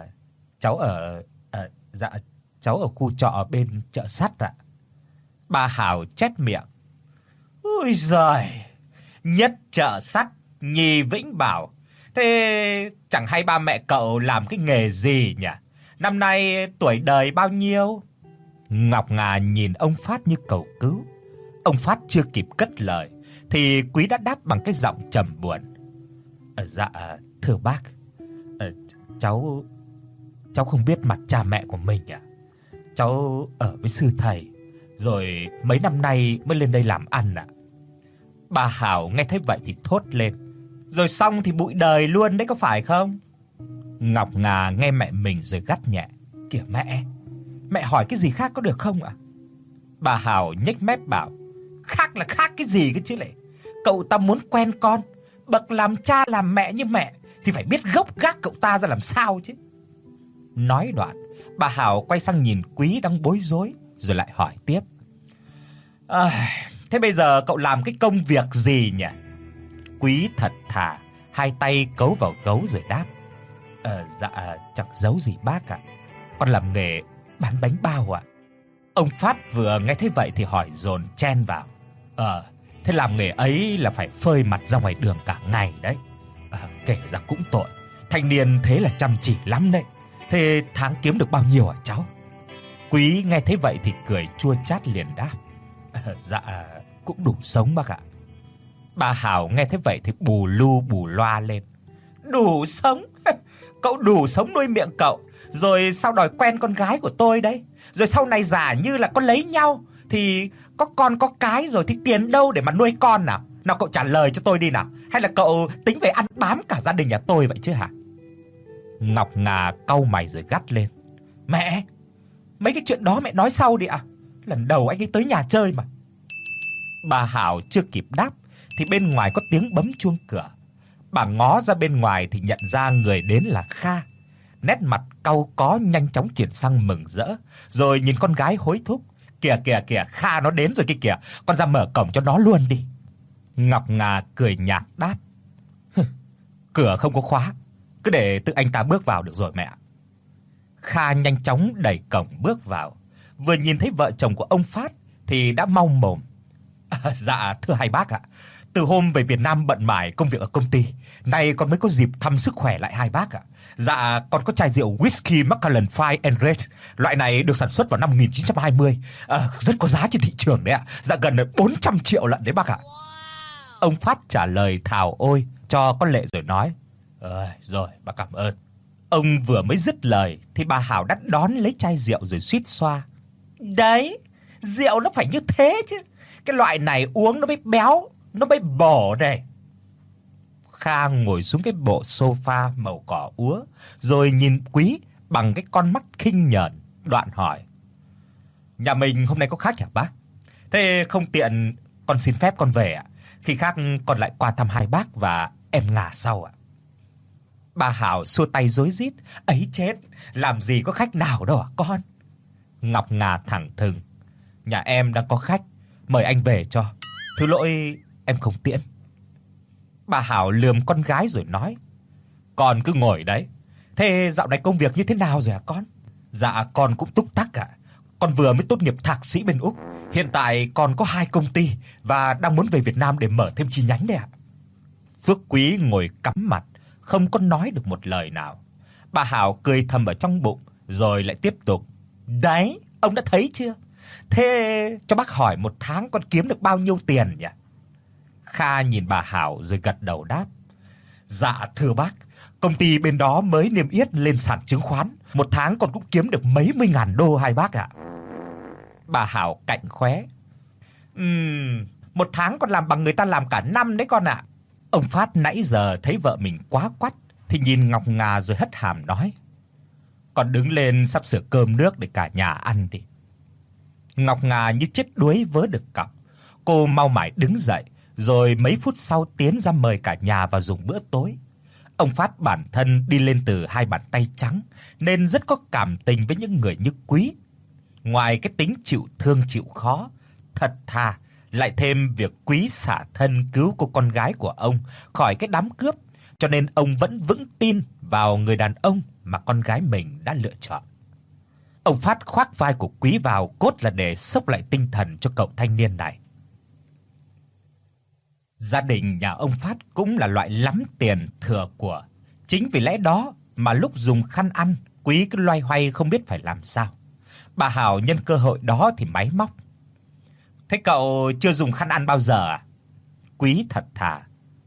cháu ở khu trọ bên chợ sắt ạ." Bà Hảo chép miệng: "Ôi giời, nhất chợ sắt, nhì Vĩnh Bảo. Thế chẳng hay ba mẹ cậu làm cái nghề gì nhỉ? Năm nay tuổi đời bao nhiêu?" Ngọc Ngà nhìn ông Phát như cầu cứu. Ông Phát chưa kịp cất lời thì Quý đã đáp bằng cái giọng trầm buồn: Dạ thưa bác, cháu không biết mặt cha mẹ của mình ạ. Cháu ở với sư thầy rồi mấy năm nay mới lên đây làm ăn ạ." Bà Hảo nghe thấy vậy thì thốt lên: "Rồi xong thì bụi đời luôn đấy có phải không?" Ngọc Ngà nghe mẹ mình rồi gắt nhẹ: "Kìa mẹ hỏi cái gì khác có được không ạ?" Bà Hảo nhếch mép bảo: "Khác là khác cái gì cơ chứ lại? Cậu ta muốn quen con, bậc làm cha làm mẹ như mẹ thì phải biết gốc gác cậu ta ra làm sao chứ." Nói đoạn, bà Hảo quay sang nhìn Quý đang bối rối rồi lại hỏi tiếp: "Thế bây giờ cậu làm cái công việc gì nhỉ?" Quý thật thà, hai tay cấu vào gấu rồi đáp: Dạ chẳng giấu gì bác ạ. Con làm nghề bán bánh bao ạ." Ông Phát vừa nghe thấy vậy thì hỏi dồn chen vào: Thế làm nghề ấy là phải phơi mặt ra ngoài đường cả ngày đấy. Kể ra cũng tội, thanh niên thế là chăm chỉ lắm đấy. Thế tháng kiếm được bao nhiêu hả cháu?" Quý nghe thấy vậy thì cười chua chát liền đáp: Dạ cũng đủ sống bác ạ." Bà Hảo nghe thế vậy thì bù lu bù loa lên: "Đủ sống? Cậu đủ sống nuôi miệng cậu, rồi sau đòi quen con gái của tôi đấy. Rồi sau này giả như là có lấy nhau thì có con có cái rồi thì tiền đâu để mà nuôi con nào? Nào cậu trả lời cho tôi đi nào, hay là cậu tính về ăn bám cả gia đình nhà tôi vậy chứ hả?" Ngọc Ngà cau mày rồi gắt lên: "Mẹ, mấy cái chuyện đó mẹ nói sau đi ạ. Lần đầu anh ấy tới nhà chơi mà." Bà Hảo chưa kịp đáp thì bên ngoài có tiếng bấm chuông cửa. Bà ngó ra bên ngoài thì nhận ra người đến là Kha. Nét mặt cau có nhanh chóng chuyển sang mừng rỡ, rồi nhìn con gái hối thúc: Kìa, Kha nó đến rồi kia kìa, con ra mở cổng cho nó luôn đi." Ngọc Ngà cười nhạt đáp: "Cửa không có khóa, cứ để tự anh ta bước vào được rồi mẹ." Kha nhanh chóng đẩy cổng bước vào, vừa nhìn thấy vợ chồng của ông Phát thì đã mau mồm: "Dạ thưa hai bác ạ, từ hôm về Việt Nam bận mải công việc ở công ty, nay con mới có dịp thăm sức khỏe lại hai bác ạ. Dạ con có chai rượu whisky Macallan Fine and Red, loại này được sản xuất vào năm 1920, rất có giá trên thị trường đấy ạ. Dạ gần 400 triệu lận đấy bác ạ." Ông Phát trả lời thào ôi cho có lệ rồi nói: Rồi, bác cảm ơn." Ông vừa mới dứt lời thì bà Hảo đã đón lấy chai rượu rồi suýt xoa: "Đấy, rượu nó phải như thế chứ. Cái loại này uống nó mới béo, nó mới bổ này." Kha ngồi xuống cái bộ sofa màu cỏ úa, rồi nhìn Quý bằng cái con mắt khinh nhờn, đoạn hỏi: "Nhà mình hôm nay có khách hả bác? Thế không tiện con xin phép con về ạ. Khi khác con lại qua thăm hai bác và em Ngà sau ạ." Bà Hảo xua tay rối rít: "Ấy chết, làm gì có khách nào đâu ạ con." Ngọc Ngà thẳng thừng: "Nhà em đang có khách, mời anh về cho. Thứ lỗi em không tiễn." Bà Hảo lườm con gái rồi nói: "Con cứ ngồi đấy. Thế dạo này công việc như thế nào rồi hả con?" "Dạ con cũng túc tắc ạ. Con vừa mới tốt nghiệp thạc sĩ bên Úc, hiện tại con có 2 công ty và đang muốn về Việt Nam để mở thêm chi nhánh đấy ạ." Phước Quý ngồi cắm mặt, không có nói được một lời nào. Bà Hảo cười thầm ở trong bụng rồi lại tiếp tục: "Đấy, ông đã thấy chưa? Thế cho bác hỏi một tháng con kiếm được bao nhiêu tiền nhỉ?" Kha nhìn bà Hảo rồi gật đầu đáp: "Dạ thưa bác, công ty bên đó mới niêm yết lên sàn chứng khoán, một tháng con cũng kiếm được mấy mươi ngàn đô hai bác ạ." Bà Hảo cạnh khóe: Một tháng con làm bằng người ta làm cả năm đấy con ạ." Ông Phát nãy giờ thấy vợ mình quá quắt thì nhìn Ngọc Ngà rồi hất hàm nói: "Con đứng lên sắp sửa cơm nước để cả nhà ăn đi." Ngọc Ngà như chết đuối vớ được cọc, cô mau mải đứng dậy, rồi mấy phút sau tiến ra mời cả nhà vào dùng bữa tối. Ông Phát bản thân đi lên từ 2 bàn tay trắng nên rất có cảm tình với những người như Quý. Ngoài cái tính chịu thương chịu khó, thật thà, lại thêm việc Quý xả thân cứu cô con gái của ông khỏi cái đám cướp, cho nên ông vẫn vững tin vào người đàn ông mà con gái mình đã lựa chọn. Ông Phát khoác vai của Quý vào cốt là để xốc lại tinh thần cho cậu thanh niên này. Gia đình nhà ông Phát cũng là loại lắm tiền thừa của. Chính vì lẽ đó mà lúc dùng khăn ăn, Quý cứ loay hoay không biết phải làm sao. Bà Hảo nhân cơ hội đó thì máy móc: "Thế cậu chưa dùng khăn ăn bao giờ à?" Quý thật thà: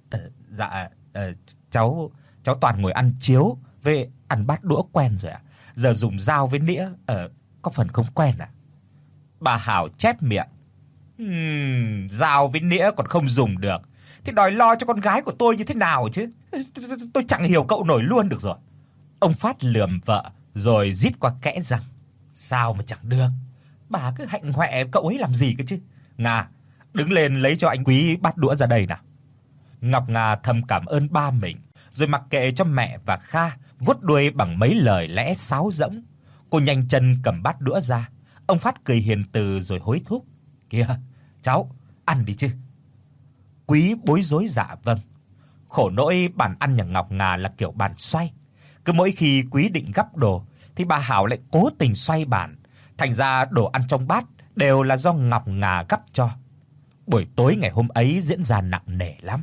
Cháu toàn ngồi ăn chiếu với ăn bát đũa quen rồi ạ. Giờ dùng dao với nĩa có phần không quen à?" Bà Hảo chép miệng: Dao với nĩa còn không dùng được thì đòi lo cho con gái của tôi như thế nào chứ? Tôi chẳng hiểu cậu nổi luôn được rồi." Ông Phát lườm vợ rồi rít qua kẽ răng: "Sao mà chẳng được? Bà cứ hạnh hoẹ cậu ấy làm gì cơ chứ? Ngà, đứng lên lấy cho anh Quý bát đũa ra đây nào." Ngọc Ngà thầm cảm ơn ba mình, rồi mặc kệ cho mẹ và Kha vuốt đuôi bằng mấy lời lẽ sáo rỗng. Cô nhanh chân cầm bát đũa ra. Ông Phát cười hiền từ rồi hối thúc: "Kìa, cháu, ăn đi chứ." Quý bối rối dạ vâng. Khổ nỗi bàn ăn nhà Ngọc Ngà là kiểu bàn xoay. Cứ mỗi khi Quý định gắp đồ thì bà Hảo lại cố tình xoay bàn, thành ra đồ ăn trong bát đều là do Ngọc Ngà gắp cho. Buổi tối ngày hôm ấy diễn ra nặng nề lắm.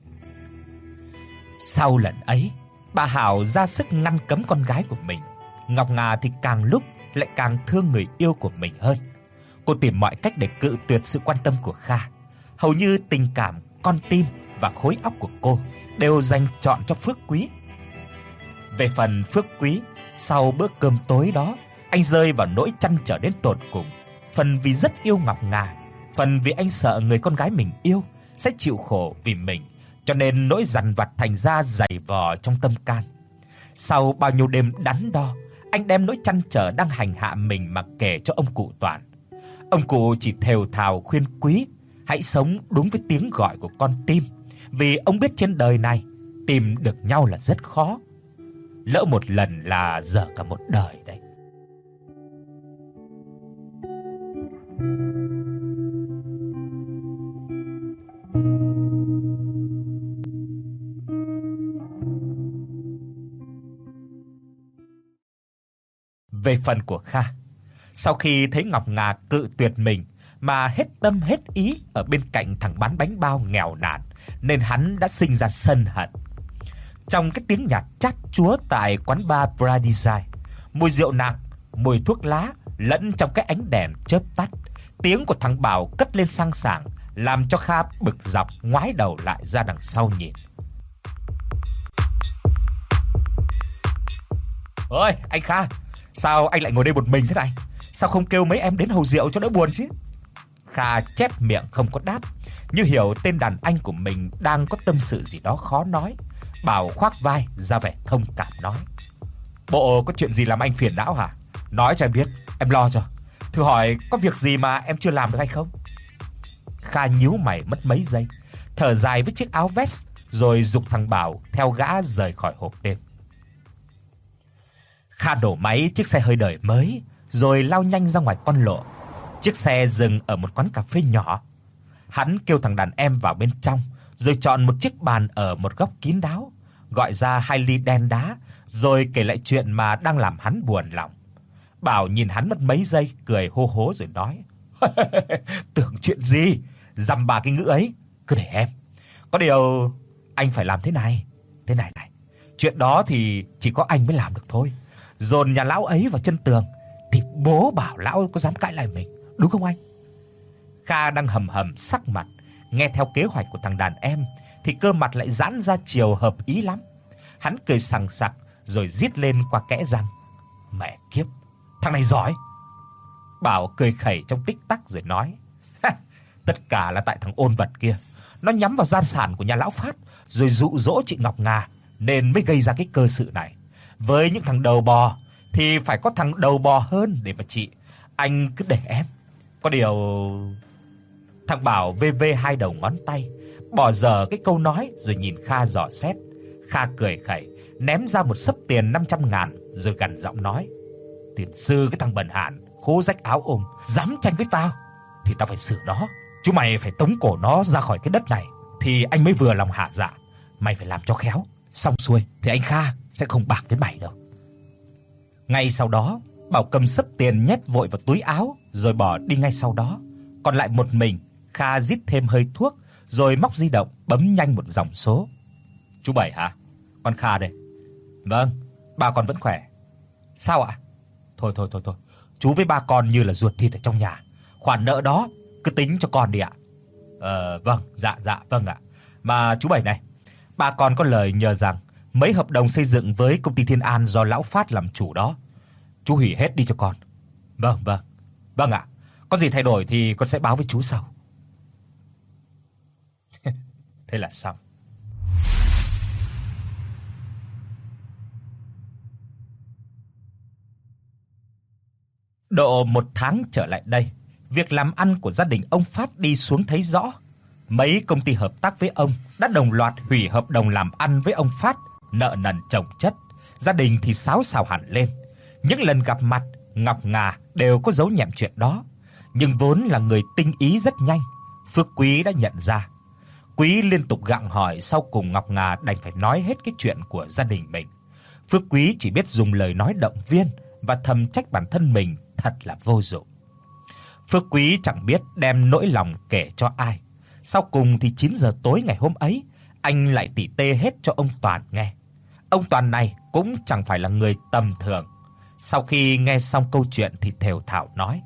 Sau lần ấy, bà Hảo ra sức ngăn cấm con gái của mình. Ngọc Ngà thì càng lúc lại càng thương người yêu của mình hơn. Cô tìm mọi cách để cự tuyệt sự quan tâm của Kha. Hầu như tình cảm, con tim và khối óc của cô đều dành trọn cho Phước Quý. Về phần Phước Quý, sau bữa cơm tối đó, anh rơi vào nỗi trăn trở đến tột cùng. Phần vì rất yêu Ngọc Ngà, phần vì anh sợ người con gái mình yêu sẽ chịu khổ vì mình, cho nên nỗi dằn vặt thành ra dày vò trong tâm can. Sau bao nhiêu đêm đắn đo, anh đem nỗi trăn trở đang hành hạ mình mà kể cho ông cụ Toàn. Ông cụ chỉ thều thào khuyên Quý hãy sống đúng với tiếng gọi của con tim, vì ông biết trên đời này tìm được nhau là rất khó. Lỡ một lần là dở cả một đời đấy. Về phần của Kha, sau khi thấy Ngọc Ngà cự tuyệt mình mà hết tâm hết ý ở bên cạnh thằng bán bánh bao nghèo nàn, nên hắn đã sinh ra sân hận. Trong cái tiếng nhạc chát chúa tại quán bar Paradise, mùi rượu nặng, mùi thuốc lá lẫn trong cái ánh đèn chớp tắt, tiếng của thằng Bảo cất lên sang sảng, làm cho Kha bực dọc ngoái đầu lại ra đằng sau nhìn. "Ôi, anh Kha, sao anh lại ngồi đây một mình thế này? Sao không kêu mấy em đến hầu rượu cho đỡ buồn chứ?" Kha chép miệng không có đáp, như hiểu tên đàn anh của mình đang có tâm sự gì đó khó nói. Bảo khoác vai ra vẻ thông cảm nói: "Bộ có chuyện gì làm anh phiền não hả? Nói cho em biết, em lo cho. Thử hỏi có việc gì mà em chưa làm được hay không?" Kha nhíu mày mất mấy giây, thở dài với chiếc áo vest rồi giục thằng Bảo theo gã rời khỏi hộp đêm. Kha nổ máy chiếc xe hơi đời mới rồi lao nhanh ra ngoài con lộ. Chiếc xe dừng ở một quán cà phê nhỏ. Hắn kêu thằng đàn em vào bên trong, rồi chọn một chiếc bàn ở một góc kín đáo, gọi ra 2 ly đen đá, rồi kể lại chuyện mà đang làm hắn buồn lòng. Bảo nhìn hắn mất mấy giây, cười hô hố rồi nói: "Tưởng chuyện gì, dăm ba cái ngữ ấy, cứ để em. Có điều anh phải làm thế này này. Chuyện đó thì chỉ có anh mới làm được thôi. Dồn nhà lão ấy vào chân tường thì bố bảo lão có dám cãi lại mình, đúng không anh?" Kha đang hầm hầm sắc mặt, nghe theo kế hoạch của thằng đàn em thì cơ mặt lại giãn ra chiều hợp ý lắm. Hắn cười sằng sặc rồi rít lên qua kẽ răng: "Mẹ kiếp, thằng này giỏi." Bảo cười khẩy trong tích tắc rồi nói: "Tất cả là tại thằng ôn vật kia. Nó nhắm vào gia sản của nhà lão Phát rồi dụ dỗ chị Ngọc Ngà nên mới gây ra cái cơ sự này. Với những thằng đầu bò thì phải có thằng đầu bò hơn để mà trị. Anh cứ để em. Có điều..." Thằng Bảo vê vê hai đầu ngón tay, bỏ dở cái câu nói rồi nhìn Kha dò xét. Kha cười khẩy, ném ra một xấp tiền 500.000 rồi gằn giọng nói: "Tiền sư cái thằng bần hàn, khố rách áo ôm, dám tranh với tao thì tao phải xử nó. Chúng mày phải tống cổ nó ra khỏi cái đất này thì anh mới vừa lòng hạ dạ. Mày phải làm cho khéo, xong xuôi thì anh Kha sẽ không bạc với mày đâu." Ngay sau đó, Bảo cầm xấp tiền nhét vội vào túi áo rồi bỏ đi ngay sau đó. Còn lại một mình, Kha rít thêm hơi thuốc rồi móc di động bấm nhanh một dòng số. "Chú Bảy hả? Con Kha đây." "Vâng, ba con vẫn khỏe." "Sao ạ?" Thôi, chú với ba con như là ruột thịt ở trong nhà. Khoản nợ đó cứ tính cho con đi ạ." Vâng, dạ vâng ạ. Mà chú Bảy này, ba con có lời nhờ rằng mấy hợp đồng xây dựng với công ty Thiên An do lão Phát làm chủ đó, chú hủy hết đi cho con." Vâng ạ. Có gì thay đổi thì con sẽ báo với chú sau." Thế là xong. Độ 1 tháng trở lại đây, việc làm ăn của gia đình ông Phát đi xuống thấy rõ. Mấy công ty hợp tác với ông đã đồng loạt hủy hợp đồng làm ăn với ông Phát, nợ nần chồng chất, gia đình thì xáo xào hẳn lên. Những lần gặp mặt, Ngọc Ngà đều có giấu nhẹm chuyện đó, nhưng vốn là người tinh ý rất nhanh, Phước Quý đã nhận ra. Quý liên tục gặng hỏi, sau cùng Ngọc Ngà đành phải nói hết cái chuyện của gia đình mình. Phước Quý chỉ biết dùng lời nói động viên và thầm trách bản thân mình thật là vô dụng. Phước Quý chẳng biết đem nỗi lòng kể cho ai. Sau cùng thì 9 giờ tối ngày hôm ấy, anh lại tỉ tê hết cho ông Toàn nghe. Ông Toàn này cũng chẳng phải là người tầm thường. Sau khi nghe xong câu chuyện thì thều thào nói: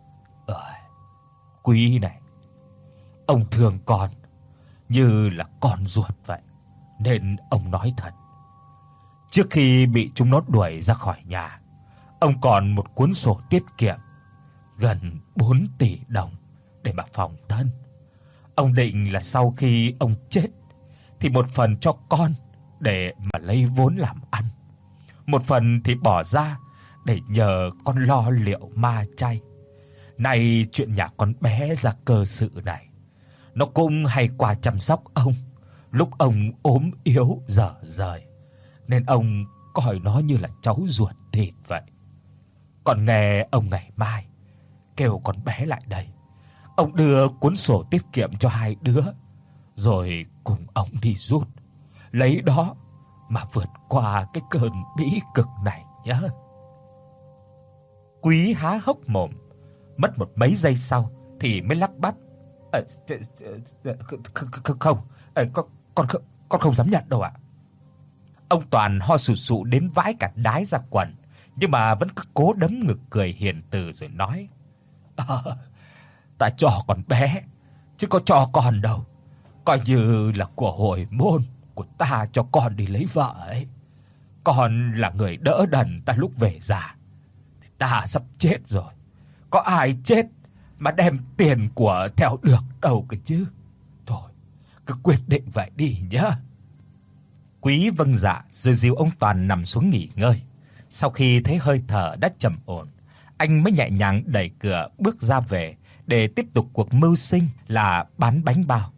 "Quý này, ông thương con như là con ruột vậy, nên ông nói thật. Trước khi bị chúng nó đuổi ra khỏi nhà, ông còn một cuốn sổ tiết kiệm gần 4 tỷ đồng để mà phòng thân. Ông định là sau khi ông chết thì một phần cho con để mà lấy vốn làm ăn, một phần thì bỏ ra để nhờ con lo liệu ma chay. Này chuyện nhà con bé ra cơ sự này, nó cũng hay qua chăm sóc ông lúc ông ốm yếu dở dời, nên ông coi nó như là cháu ruột thịt vậy. Còn nghe ông ngày mai kêu con bé lại đây, ông đưa cuốn sổ tiết kiệm cho hai đứa, rồi cùng ông đi rút, lấy đó mà vượt qua cái cơn bí cực này nhé." Quý há hốc mồm, mất một mấy giây sau thì mới lắp bắp: Không, con không dám nhận đâu ạ." Ông Toàn ho sù sụ đến vãi cả đái ra quần, nhưng mà vẫn cứ cố đấm ngực cười hiền từ rồi nói: "Ta cho con bé, chứ có cho con đâu. Coi như là của hồi môn của ta cho con đi lấy vợ ấy. Con là người đỡ đần ta lúc về già. Ta sắp chết rồi, có ai chết mà đem tiền của theo được đâu cơ chứ. Thôi, cứ quyết định vậy đi nhá." Quý vâng dạ rồi dìu ông Toàn nằm xuống nghỉ ngơi. Sau khi thấy hơi thở đã trầm ổn, anh mới nhẹ nhàng đẩy cửa bước ra về để tiếp tục cuộc mưu sinh là bán bánh bao.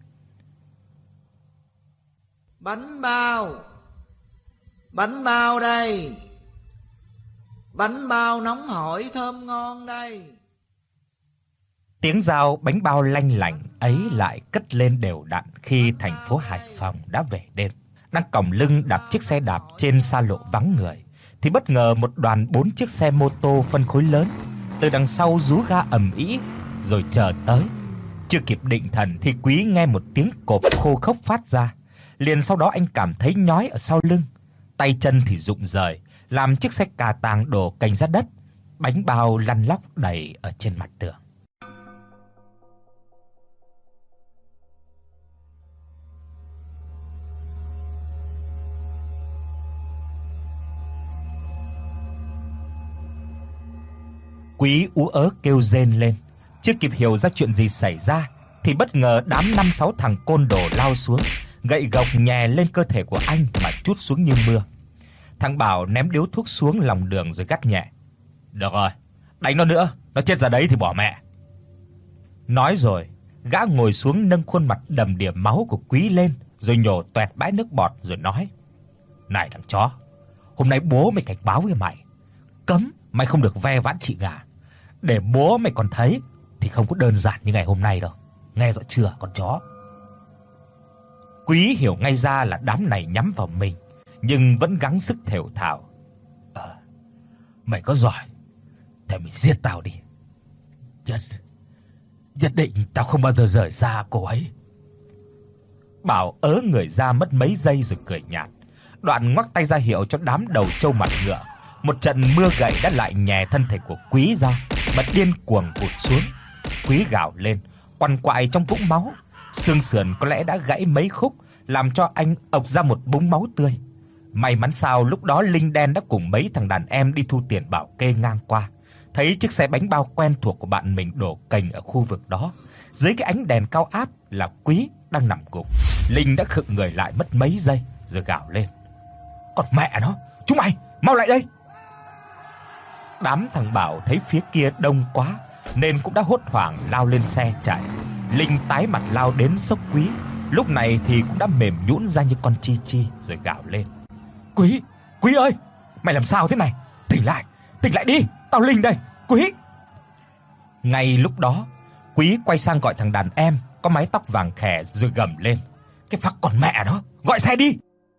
Bánh bao, bánh bao đây. Bánh bao nóng hổi thơm ngon đây. Tiếng rao bánh bao lanh lảnh ấy lại cất lên đều đặn khi thành phố Hải Phòng đã về đêm. Đang còng lưng đạp chiếc xe đạp trên xa lộ vắng người thì bất ngờ một đoàn 4 chiếc xe mô tô phân khối lớn từ đằng sau rú ga ầm ĩ rồi chờ tới. Chưa kịp định thần thì Quý nghe một tiếng cộp khô khốc phát ra, liền sau đó anh cảm thấy nhói ở sau lưng, tay chân thì rụng rời, làm chiếc xe cà tàng đổ cành ra đất, bánh bao lăn lóc đầy ở trên mặt đường. Quý ú ớ kêu rên lên, chưa kịp hiểu ra chuyện gì xảy ra thì bất ngờ đám 5-6 thằng côn đồ lao xuống, gậy gộc nhè lên cơ thể của anh mà trút xuống như mưa. Thằng Bảo ném điếu thuốc xuống lòng đường rồi gắt nhẹ: "Được rồi, đánh nó nữa, nó chết ra đấy thì bỏ mẹ." Nói rồi, gã ngồi xuống nâng khuôn mặt đầm đìa máu của Quý lên rồi nhổ toẹt bãi nước bọt rồi nói: "Này thằng chó, hôm nay bố mày cảnh báo với mày, cấm mày không được ve vãn chị gà. Để bố mày còn thấy thì không có đơn giản như ngày hôm nay đâu. Nghe rõ chưa con chó?" Quý hiểu ngay ra là đám này nhắm vào mình, nhưng vẫn gắng sức thều thào: Mày có giỏi thì mày giết tao đi. Nhất định tao không bao giờ rời xa cô ấy." Bảo ớ người ra mất mấy giây rồi cười nhạt, đoạn ngoắc tay ra hiệu cho đám đầu trâu mặt ngựa. Một trận mưa gậy đã lại nhè thân thể của Quý ra, mà điên cuồng vụt xuống. Quý gào lên, quằn quại trong vũng máu, xương sườn có lẽ đã gãy mấy khúc, làm cho anh ộc ra một búng máu tươi. May mắn sao lúc đó Linh Đen đã cùng mấy thằng đàn em đi thu tiền bảo kê ngang qua, thấy chiếc xe bánh bao quen thuộc của bạn mình đổ cành ở khu vực đó. Dưới cái ánh đèn cao áp là Quý đang nằm gục. Linh đã khựng người lại mất mấy giây rồi gào lên: "Còn mẹ nó, chúng mày mau lại đây!" Đám thằng Bảo thấy phía kia đông quá nên cũng đã hốt hoảng lao lên xe chạy. Linh tái mặt lao đến xốc Quý, lúc này thì cũng đã mềm nhũn ra như con chi chi rồi gào lên: Quý ơi, mày làm sao thế này? Tỉnh lại đi, tao Linh đây, Quý." Ngay lúc đó, Quý quay sang gọi thằng đàn em có mái tóc vàng khè rồi gầm lên: "Cái phắc con mẹ nó, gọi xe đi."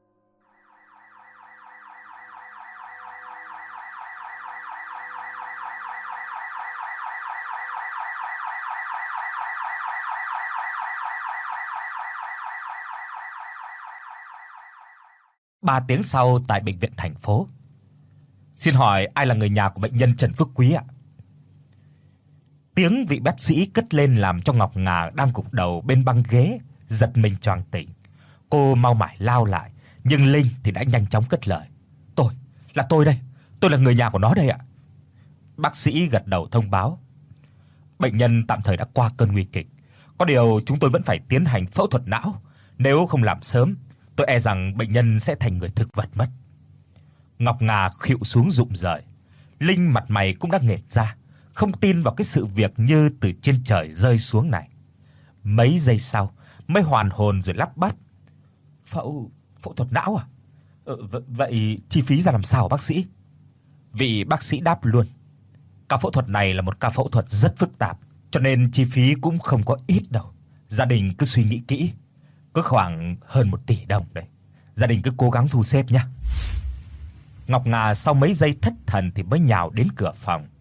Ba tiếng sau tại bệnh viện thành phố. "Xin hỏi ai là người nhà của bệnh nhân Trần Phước Quý ạ?" Tiếng vị bác sĩ cất lên làm cho Ngọc Ngà đang gục đầu bên băng ghế giật mình choàng tỉnh. Cô mau mải lao lại, nhưng Linh thì đã nhanh chóng cất lời: Tôi đây, tôi là người nhà của nó đây ạ." Bác sĩ gật đầu thông báo: "Bệnh nhân tạm thời đã qua cơn nguy kịch, có điều chúng tôi vẫn phải tiến hành phẫu thuật não, nếu không làm sớm, tôi e rằng bệnh nhân sẽ thành người thực vật mất." Ngọc Ngà khuỵu xuống rụng rời. Linh mặt mày cũng đã nghệt ra, không tin vào cái sự việc như từ trên trời rơi xuống này. Mấy giây sau mới hoàn hồn rồi lắp bắp: Phẫu thuật não à? Vậy chi phí ra làm sao bác sĩ?" Vị bác sĩ đáp luôn: "Ca phẫu thuật này là một ca phẫu thuật rất phức tạp, cho nên chi phí cũng không có ít đâu. Gia đình cứ suy nghĩ kỹ, có khoảng hơn 1 tỷ đồng đấy. Gia đình cứ cố gắng thu xếp nhé." Ngọc Ngà sau mấy giây thất thần thì mới nhào đến cửa phòng.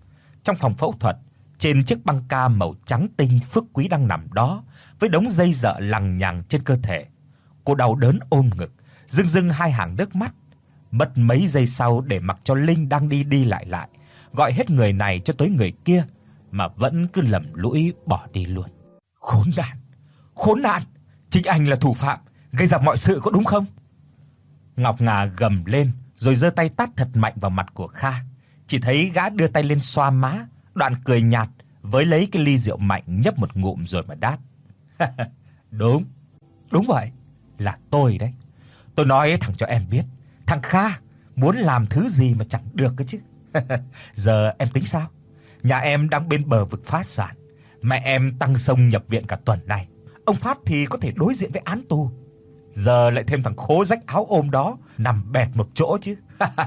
Trong phòng phẫu thuật, trên chiếc băng ca màu trắng tinh, Phước Quý đang nằm đó với đống dây dợ lằng nhằng trên cơ thể. Cô đau đớn ôm ngực, rưng rưng hai hàng nước mắt. Mất mấy giây sau để mặc cho Linh đang đi đi lại lại, gọi hết người này cho tới người kia mà vẫn cứ lầm lũi bỏ đi luôn. Khốn nạn! Khốn nạn! Chính anh là thủ phạm gây ra mọi sự có đúng không? Ngọc Ngà gầm lên rồi giơ tay tát thật mạnh vào mặt của Kha. Chỉ thấy gã đưa tay lên xoa má, đoạn cười nhạt với lấy cái ly rượu mạnh nhấp một ngụm rồi mà đáp. Đúng, đúng vậy, là tôi đấy. Tôi nói thẳng cho em biết, thằng Kha muốn làm thứ gì mà chẳng được cơ chứ. Giờ em tính sao? Nhà em đang bên bờ vực phá sản, mẹ em tăng xông nhập viện cả tuần này. Ông Phát thì có thể đối diện với án tù. Giờ lại thêm thằng khố rách áo ôm đó nằm bẹp một chỗ chứ.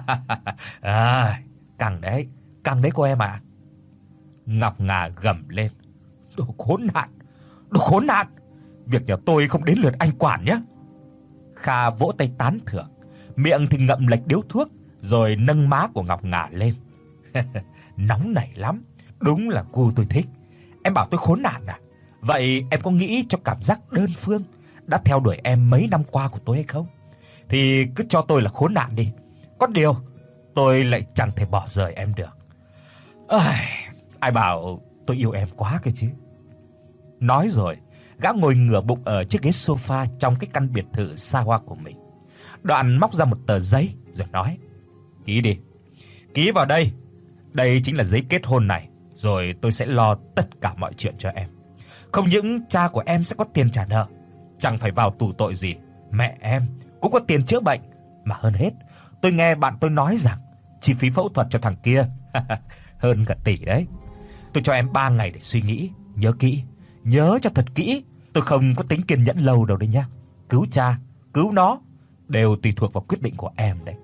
Căng đấy cô em ạ. Ngọc Ngà gầm lên. Đồ khốn nạn. Việc nhà tôi không đến lượt anh quản nhé. Kha vỗ tay tán thưởng, miệng thì ngậm lệch điếu thuốc rồi nâng má của Ngọc Ngà lên. Nóng nảy lắm, đúng là gu tôi thích. Em bảo tôi khốn nạn à? Vậy em có nghĩ cho cảm giác đơn phương đã theo đuổi em mấy năm qua của tôi hay không? Thì cứ cho tôi là khốn nạn đi. Có điều tôi lại chẳng thể bỏ rời em được. Ai bảo tôi yêu em quá cơ chứ. Nói rồi, gã ngồi ngửa bụng ở chiếc ghế sofa trong cái căn biệt thự xa hoa của mình. Đoạn móc ra một tờ giấy rồi nói: "Ký đi. Ký vào đây. Đây chính là giấy kết hôn này, rồi tôi sẽ lo tất cả mọi chuyện cho em. Không những cha của em sẽ có tiền trả nợ, chẳng phải vào tù tội gì, mẹ em cũng có tiền chữa bệnh, mà hơn hết, tôi nghe bạn tôi nói rằng chi phí phẫu thuật cho thằng kia hơn cả tỷ đấy. Tôi cho em 3 ngày để suy nghĩ, nhớ kỹ, nhớ cho thật kỹ, tôi không có tính kiên nhẫn lâu đâu đấy nhá. Cứu cha, cứu nó đều tùy thuộc vào quyết định của em đấy."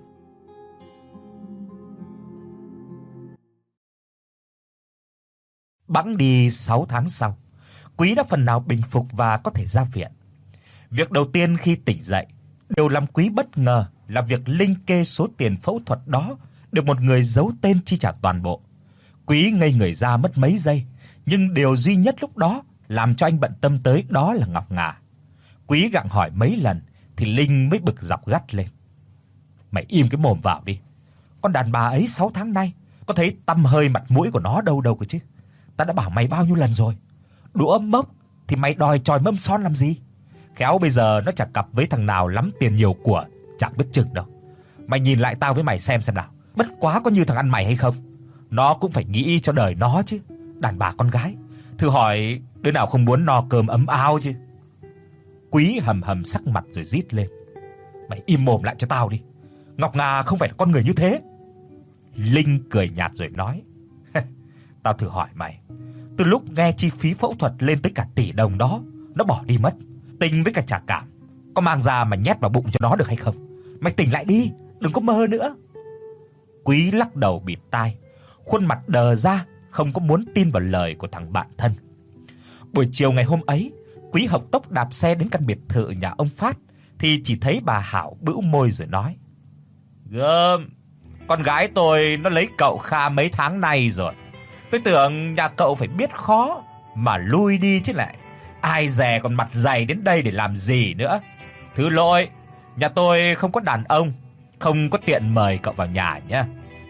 Bẵng đi 6 tháng sau, Quý đã phần nào bình phục và có thể ra viện. Việc đầu tiên khi tỉnh dậy, điều làm Quý bất ngờ là việc linh kê số tiền phẫu thuật đó được một người giấu tên chi trả toàn bộ. Quý ngây người ra mất mấy giây, nhưng điều duy nhất lúc đó làm cho anh bận tâm tới đó là Ngọc Ngà. Quý gặng hỏi mấy lần thì Linh mới bực dọc gắt lên: "Mày im cái mồm vào đi. Con đàn bà ấy 6 tháng nay có thấy tăm hơi mặt mũi của nó đâu đâu cơ chứ. Ta đã bảo mày bao nhiêu lần rồi. Đũa ấm mốc thì mày đòi chòi mâm son làm gì? Khéo bây giờ nó chả cặp với thằng nào lắm tiền nhiều của, chẳng biết chừng đâu. Mày nhìn lại tao với mày xem nào, bất quá có như thằng ăn mày hay không? Nó cũng phải nghĩ cho đời nó chứ. Đàn bà con gái, thử hỏi đứa nào không muốn no cơm ấm áo chứ." Quý hầm hầm sắc mặt rồi rít lên: "Mày im mồm lại cho tao đi. Ngọc Ngà không phải là con người như thế." Linh cười nhạt rồi nói: "Tao thử hỏi mày, từ lúc nghe chi phí phẫu thuật lên tới cả tỷ đồng đó, nó bỏ đi mất, tình với cả trả cảm, có mang ra mà nhét vào bụng cho nó được hay không? Mày tỉnh lại đi, đừng có mơ nữa." Quý lắc đầu bịt tai, khuôn mặt đờ ra, không có muốn tin vào lời của thằng bạn thân. Buổi chiều ngày hôm ấy, Quý học tốc đạp xe đến căn biệt thự nhà ông Phát thì chỉ thấy bà Hảo bĩu môi rồi nói: "Gớm, con gái tôi nó lấy cậu Kha mấy tháng nay rồi. Tôi tưởng nhà cậu phải biết khó mà lui đi chứ lại. Ai dè còn mặt dày đến đây để làm gì nữa. Thứ lỗi, nhà tôi không có đàn ông, không có tiện mời cậu vào nhà nhé."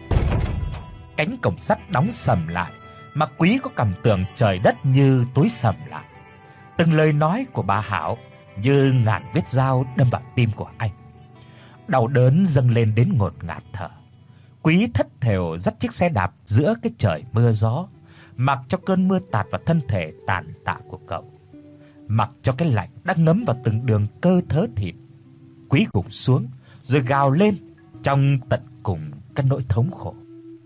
Cánh cổng sắt đóng sầm lại, mà Quý có cảm tưởng trời đất như tối sầm lại. Từng lời nói của bà Hảo như ngàn vết dao đâm vào tim của anh. Đau đớn dâng lên đến ngột ngạt thở. Quý thất thểu dắt chiếc xe đạp giữa cái trời mưa gió, mặc cho cơn mưa tạt vào thân thể tàn tạ của cậu, mặc cho cái lạnh đã ngấm vào từng đường cơ thớ thịt. Quý gục xuống rồi gào lên trong tận cùng cái nỗi thống khổ.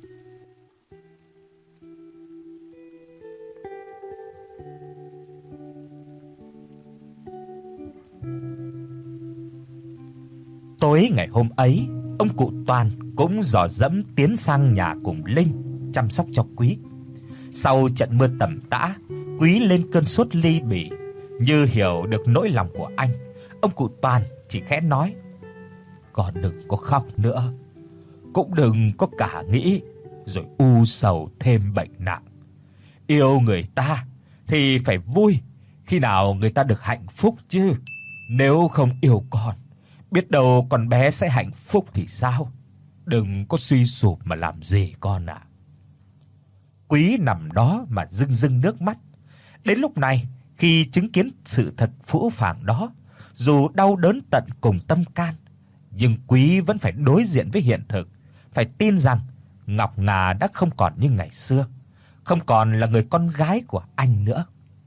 Tối ngày hôm ấy, ông cụ Toàn cũng dò dẫm tiến sang nhà cùng Linh chăm sóc cho Quý. Sau trận mưa tầm tã, Quý lên cơn sốt ly bì. Như hiểu được nỗi lòng của anh, ông cụ Toàn chỉ khẽ nói: "Con đừng có khóc nữa, cũng đừng có cả nghĩ rồi u sầu thêm bệnh nặng. Yêu người ta thì phải vui, khi nào người ta được hạnh phúc chứ. Nếu không yêu con, biết đâu con bé sẽ hạnh phúc thì sao? Đừng có suy sụp mà làm gì con ạ." Quý nằm đó mà rưng rưng nước mắt. Đến lúc này, khi chứng kiến sự thật phũ phàng đó, dù đau đớn tận cùng tâm can, nhưng Quý vẫn phải đối diện với hiện thực, phải tin rằng Ngọc Ngà đã không còn như ngày xưa, không còn là người con gái của anh nữa.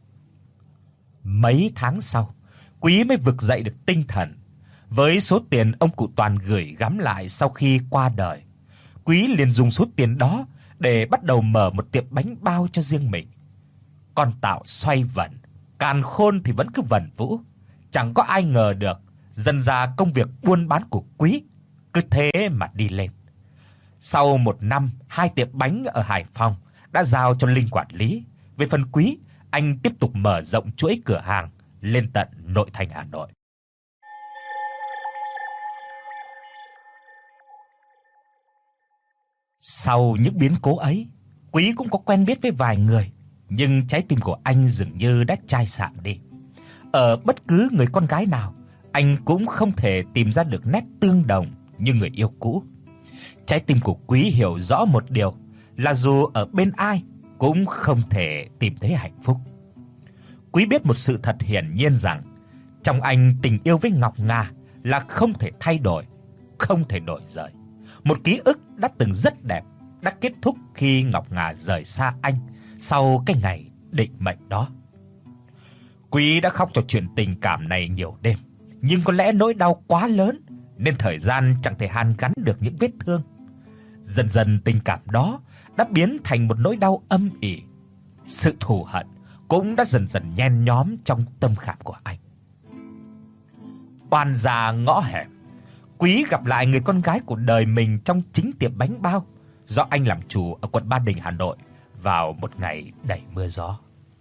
Mấy tháng sau, Quý mới vực dậy được tinh thần. Với số tiền ông cụ Toàn gửi gắm lại sau khi qua đời, Quý liền dùng số tiền đó để bắt đầu mở một tiệm bánh bao cho riêng mình. Con tạo xoay vần, càn khôn thì vẫn cứ vần vũ, chẳng có ai ngờ được dần dà công việc buôn bán của Quý cứ thế mà đi lên. Sau 1 năm, 2 tiệm bánh ở Hải Phòng đã giao cho Linh quản lý. Về phần Quý, anh tiếp tục mở rộng chuỗi cửa hàng lên tận nội thành Hà Nội. Sau những biến cố ấy, Quý cũng có quen biết với vài người, nhưng trái tim của anh dường như đã chai sạn đi. Ở bất cứ người con gái nào, anh cũng không thể tìm ra được nét tương đồng như người yêu cũ. Trái tim của Quý hiểu rõ một điều là dù ở bên ai cũng không thể tìm thấy hạnh phúc. Quý biết một sự thật hiển nhiên rằng trong anh tình yêu với Ngọc Ngà là không thể thay đổi, không thể đổi rời. Một ký ức đã từng rất đẹp đã kết thúc khi Ngọc Ngà rời xa anh sau cái ngày định mệnh đó. Quý đã khóc cho chuyện tình cảm này nhiều đêm, nhưng có lẽ nỗi đau quá lớn nên thời gian chẳng thể hàn gắn được những vết thương. Dần dần tình cảm đó đã biến thành một nỗi đau âm ỉ. Sự thù hận cũng đã dần dần nhen nhóm trong tâm khảm của anh. Oan gia ngõ hẻm, Quý gặp lại người con gái của đời mình trong chính tiệm bánh bao do anh làm chủ ở quận Ba Đình, Hà Nội vào một ngày đầy mưa gió.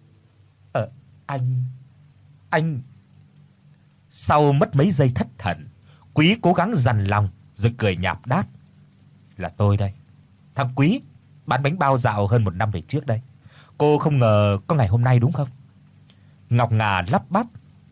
Anh Sau mất mấy giây thất thần, Quý cố gắng dằn lòng rồi cười nhạt đáp: "Là tôi đây, thằng Quý bán bánh bao dạo hơn 1 năm về trước đây. Cô không ngờ có ngày hôm nay đúng không?" Ngọc Ngà lắp bắp: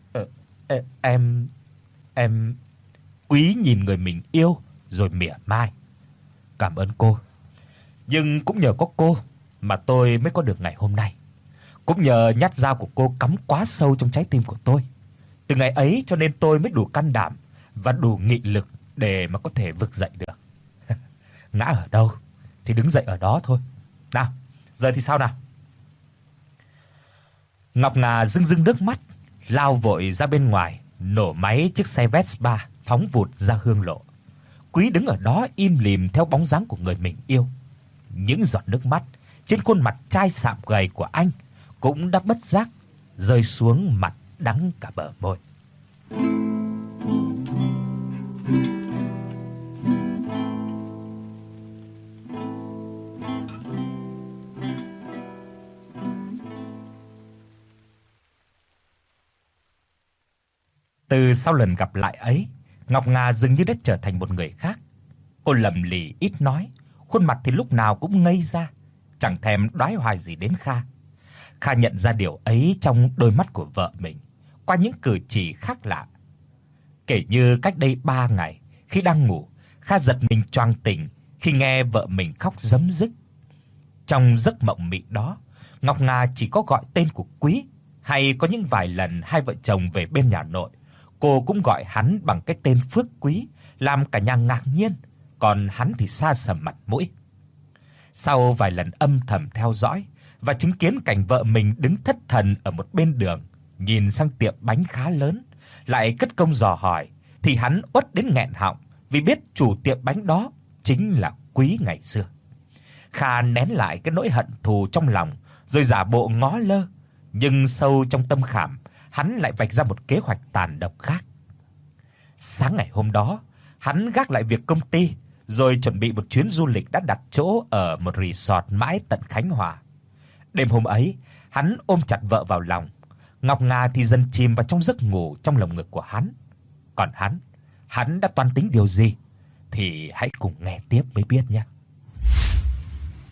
Em Quý nhìn người mình yêu rồi mỉa mai: "Cảm ơn cô. Nhưng cũng nhờ có cô mà tôi mới có được ngày hôm nay. Cũng nhờ nhát dao của cô cắm quá sâu trong trái tim của tôi. Từ ngày ấy cho nên tôi mới đủ can đảm và đủ nghị lực để mà có thể vực dậy được. Ngã ở đâu thì đứng dậy ở đó thôi. Nào, giờ thì sao nào?" Ngọc Ngà rưng rưng nước mắt, lao vội ra bên ngoài, nổ máy chiếc xe Vespa phóng vụt ra hương lộ. Quý đứng ở đó im lìm theo bóng dáng của người mình yêu. Những giọt nước mắt trên khuôn mặt chai sạm gầy của anh cũng đã bất giác rơi xuống mặt đắng cả bờ môi. Từ sau lần gặp lại ấy, Ngọc Ngà dường như đã trở thành một người khác. Cô lầm lì ít nói, khuôn mặt thì lúc nào cũng ngây ra, chẳng thèm đoái hoài gì đến Kha. Kha nhận ra điều ấy trong đôi mắt của vợ mình qua những cử chỉ khác lạ. Kể như cách đây 3 ngày, khi đang ngủ, Kha giật mình choàng tỉnh khi nghe vợ mình khóc rấm rứt. Trong giấc mộng mị đó, Ngọc Ngà chỉ có gọi tên của Quý, hay có những vài lần hai vợ chồng về bên nhà nội, cô cũng gọi hắn bằng cái tên Phước Quý, làm cả nhà ngạc nhiên, còn hắn thì xa sầm mặt mũi. Sau vài lần âm thầm theo dõi và chứng kiến cảnh vợ mình đứng thất thần ở một bên đường, nhìn sang tiệm bánh khá lớn, lại cất công dò hỏi, thì hắn uất đến nghẹn họng vì biết chủ tiệm bánh đó chính là Quý ngày xưa. Kha nén lại cái nỗi hận thù trong lòng rồi giả bộ ngó lơ, nhưng sâu trong tâm khảm, hắn lại vạch ra một kế hoạch tàn độc khác. Sáng ngày hôm đó, hắn gác lại việc công ty rồi chuẩn bị một chuyến du lịch đã đặt chỗ ở một resort mãi tận Khánh Hòa. Đêm hôm ấy, hắn ôm chặt vợ vào lòng, Ngọc Ngà thì dần chìm vào trong giấc ngủ trong lồng ngực của hắn. Còn hắn đã toan tính điều gì thì hãy cùng nghe tiếp mới biết nhé.